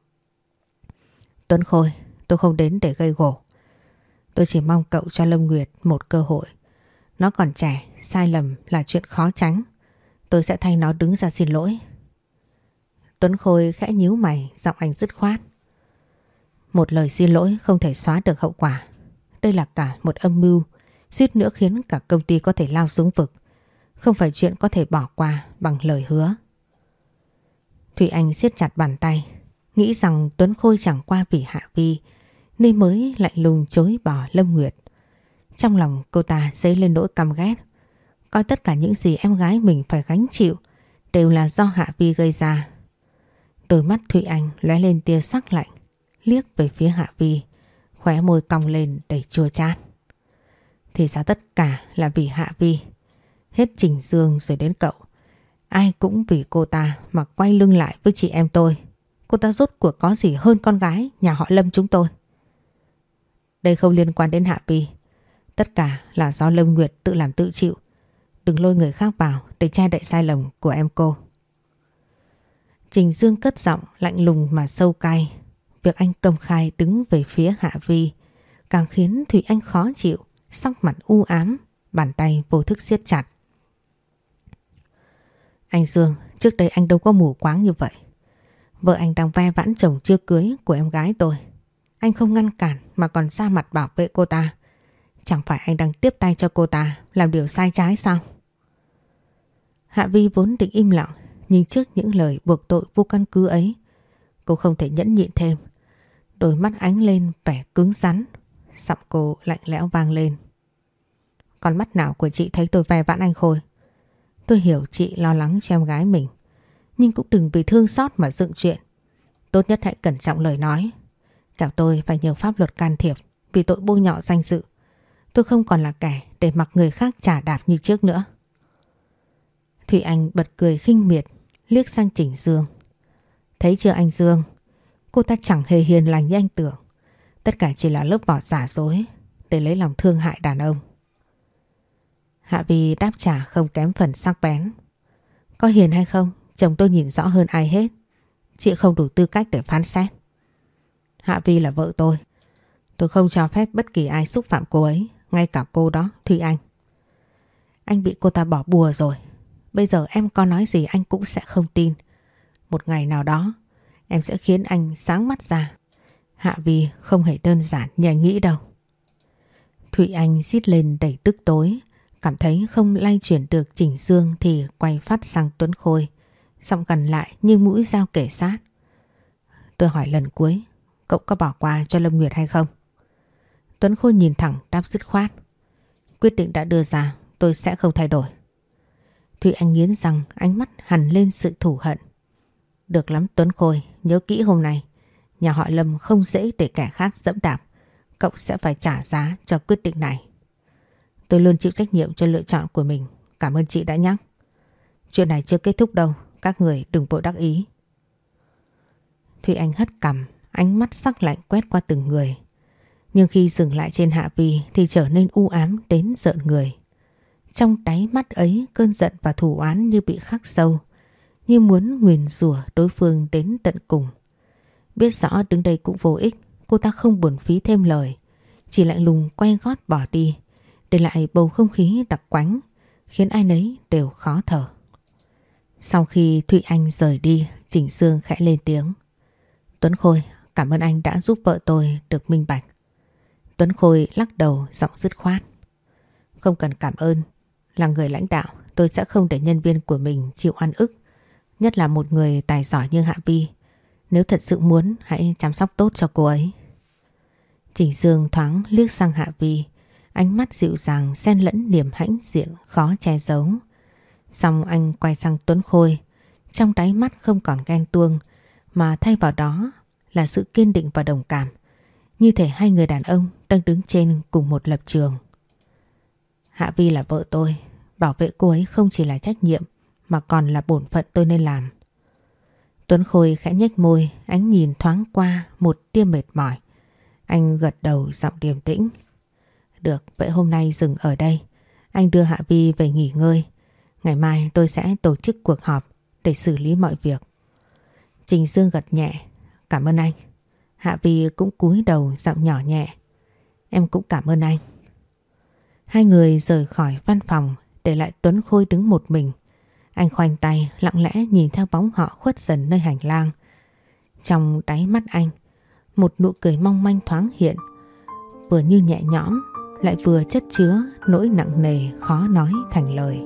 Tuấn Khôi, tôi không đến để gây gổ. Tôi chỉ mong cậu cho Lâm Nguyệt một cơ hội. Nó còn trẻ, sai lầm là chuyện khó tránh. Tôi sẽ thay nó đứng ra xin lỗi. Tuấn Khôi khẽ nhíu mày, giọng anh dứt khoát. Một lời xin lỗi không thể xóa được hậu quả. Đây là cả một âm mưu, suýt nữa khiến cả công ty có thể lao xuống vực. Không phải chuyện có thể bỏ qua bằng lời hứa. Thủy Anh siết chặt bàn tay, nghĩ rằng Tuấn Khôi chẳng qua vì Hạ Vi nên mới lạnh lùng chối bỏ Lâm Nguyệt. Trong lòng cô ta dấy lên nỗi căm ghét, coi tất cả những gì em gái mình phải gánh chịu đều là do Hạ Vi gây ra. Đôi mắt Thụy Anh lóe lên tia sắc lạnh, liếc về phía Hạ Vi, khóe môi cong lên đầy chua chát. Thì ra tất cả là vì Hạ Vi. Hết Trình Dương rồi đến cậu, ai cũng vì cô ta mà quay lưng lại với chị em tôi. Cô ta rốt cuộc có gì hơn con gái nhà họ Lâm chúng tôi? Đây không liên quan đến Hạ Vi. Tất cả là do Lâm Nguyệt tự làm tự chịu. Đừng lôi người khác vào để che đậy sai lầm của em cô. Trình Dương cất giọng lạnh lùng mà sâu cay. Việc anh công khai đứng về phía Hạ Vi càng khiến Thủy Anh khó chịu, sắc mặt u ám, bàn tay vô thức siết chặt. Anh Dương, trước đây anh đâu có mù quáng như vậy. Vợ anh đang ve vãn chồng chưa cưới của em gái tôi. Anh không ngăn cản mà còn ra mặt bảo vệ cô ta. Chẳng phải anh đang tiếp tay cho cô ta làm điều sai trái sao? Hạ Vi vốn định im lặng, nhưng trước những lời buộc tội vô căn cứ ấy, cô không thể nhẫn nhịn thêm. Đôi mắt ánh lên vẻ cứng rắn, giọng cô lạnh lẽo vang lên. Con mắt nào của chị thấy tôi ve vãn anh Khôi? Tôi hiểu chị lo lắng cho em gái mình, nhưng cũng đừng vì thương xót mà dựng chuyện. Tốt nhất hãy cẩn trọng lời nói. Kẻo tôi phải nhờ pháp luật can thiệp vì tội bôi nhọ danh dự. Tôi không còn là kẻ để mặc người khác chà đạp như trước nữa. Thủy Anh bật cười khinh miệt, liếc sang Trình Dương. Thấy chưa anh Dương? Cô ta chẳng hề hiền lành như anh tưởng. Tất cả chỉ là lớp vỏ giả dối để lấy lòng thương hại đàn ông. Hạ Vi đáp trả không kém phần sắc bén. Có hiền hay không, chồng tôi nhìn rõ hơn ai hết. Chị không đủ tư cách để phán xét. Hạ Vi là vợ tôi không cho phép bất kỳ ai xúc phạm cô ấy, ngay cả cô đó, Thùy Anh. Anh bị cô ta bỏ bùa rồi. Bây giờ em có nói gì anh cũng sẽ không tin. Một ngày nào đó em sẽ khiến anh sáng mắt ra. Hạ Vi không hề đơn giản như anh nghĩ đâu. Thụy Anh rít lên đầy tức tối, cảm thấy không lay chuyển được Trình Dương thì quay phát sang Tuấn Khôi, giọng gần lại như mũi dao kề sát. Tôi hỏi lần cuối, cậu có bỏ qua cho Lâm Nguyệt hay không? Tuấn Khôi nhìn thẳng đáp dứt khoát. Quyết định đã đưa ra, tôi sẽ không thay đổi. Thụy Anh nghiến răng, ánh mắt hằn lên sự thù hận. Được lắm Tuấn Khôi, nhớ kỹ hôm nay, nhà họ Lâm không dễ để kẻ khác dẫm đạp. Cậu sẽ phải trả giá cho quyết định này. Tôi luôn chịu trách nhiệm cho lựa chọn của mình. Cảm ơn chị đã nhắc. Chuyện này chưa kết thúc đâu, các người đừng vội đắc ý. Thụy Anh hất cằm, ánh mắt sắc lạnh quét qua từng người. Nhưng khi dừng lại trên Hạ Vi thì trở nên u ám đến rợn người. Trong đáy mắt ấy cơn giận và thù oán như bị khắc sâu, như muốn nguyền rủa đối phương đến tận cùng. Biết rõ đứng đây cũng vô ích, cô ta không buồn phí thêm lời, chỉ lạnh lùng quay gót bỏ đi, để lại bầu không khí đặc quánh, khiến ai nấy đều khó thở. Sau khi Thụy Anh rời đi, Trình Dương khẽ lên tiếng. Tuấn Khôi, cảm ơn anh đã giúp vợ tôi được minh bạch. Tuấn Khôi lắc đầu giọng dứt khoát. Không cần cảm ơn. Là người lãnh đạo, tôi sẽ không để nhân viên của mình chịu oan ức. Nhất là một người tài giỏi như Hạ Vi. Nếu thật sự muốn, hãy chăm sóc tốt cho cô ấy. Trình Dương thoáng liếc sang Hạ Vi, ánh mắt dịu dàng xen lẫn niềm hãnh diện khó che giấu. Xong anh quay sang Tuấn Khôi, trong đáy mắt không còn ghen tuông mà thay vào đó là sự kiên định và đồng cảm, như thể hai người đàn ông đang đứng trên cùng một lập trường. Hạ Vi là vợ tôi, bảo vệ cô ấy không chỉ là trách nhiệm mà còn là bổn phận tôi nên làm. Tuấn Khôi khẽ nhếch môi, ánh nhìn thoáng qua một tia mệt mỏi. Anh gật đầu giọng điềm tĩnh. Được, vậy hôm nay dừng ở đây. Anh đưa Hạ Vi về nghỉ ngơi. Ngày mai tôi sẽ tổ chức cuộc họp để xử lý mọi việc. Trình Dương gật nhẹ. Cảm ơn anh. Hạ Vi cũng cúi đầu giọng nhỏ nhẹ. Em cũng cảm ơn anh. Hai người rời khỏi văn phòng, để lại Tuấn Khôi đứng một mình. Anh khoanh tay lặng lẽ nhìn theo bóng họ khuất dần nơi hành lang. Trong đáy mắt anh, một nụ cười mong manh thoáng hiện, vừa như nhẹ nhõm lại vừa chất chứa nỗi nặng nề khó nói thành lời.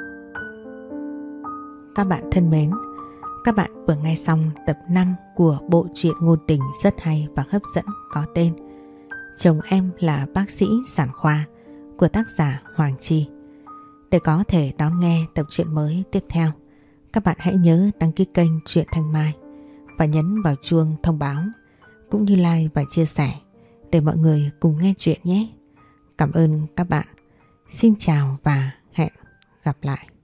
Các bạn thân mến, các bạn vừa nghe xong tập 5 của bộ truyện ngôn tình rất hay và hấp dẫn có tên Chồng Em Là Bác Sĩ Sản Khoa của tác giả Hoàng Chi. Để có thể đón nghe tập truyện mới tiếp theo, các bạn hãy nhớ đăng ký kênh Truyện Thanh Mai và nhấn vào chuông thông báo, cũng như like và chia sẻ để mọi người cùng nghe chuyện nhé. Cảm ơn các bạn. Xin chào và hẹn gặp lại.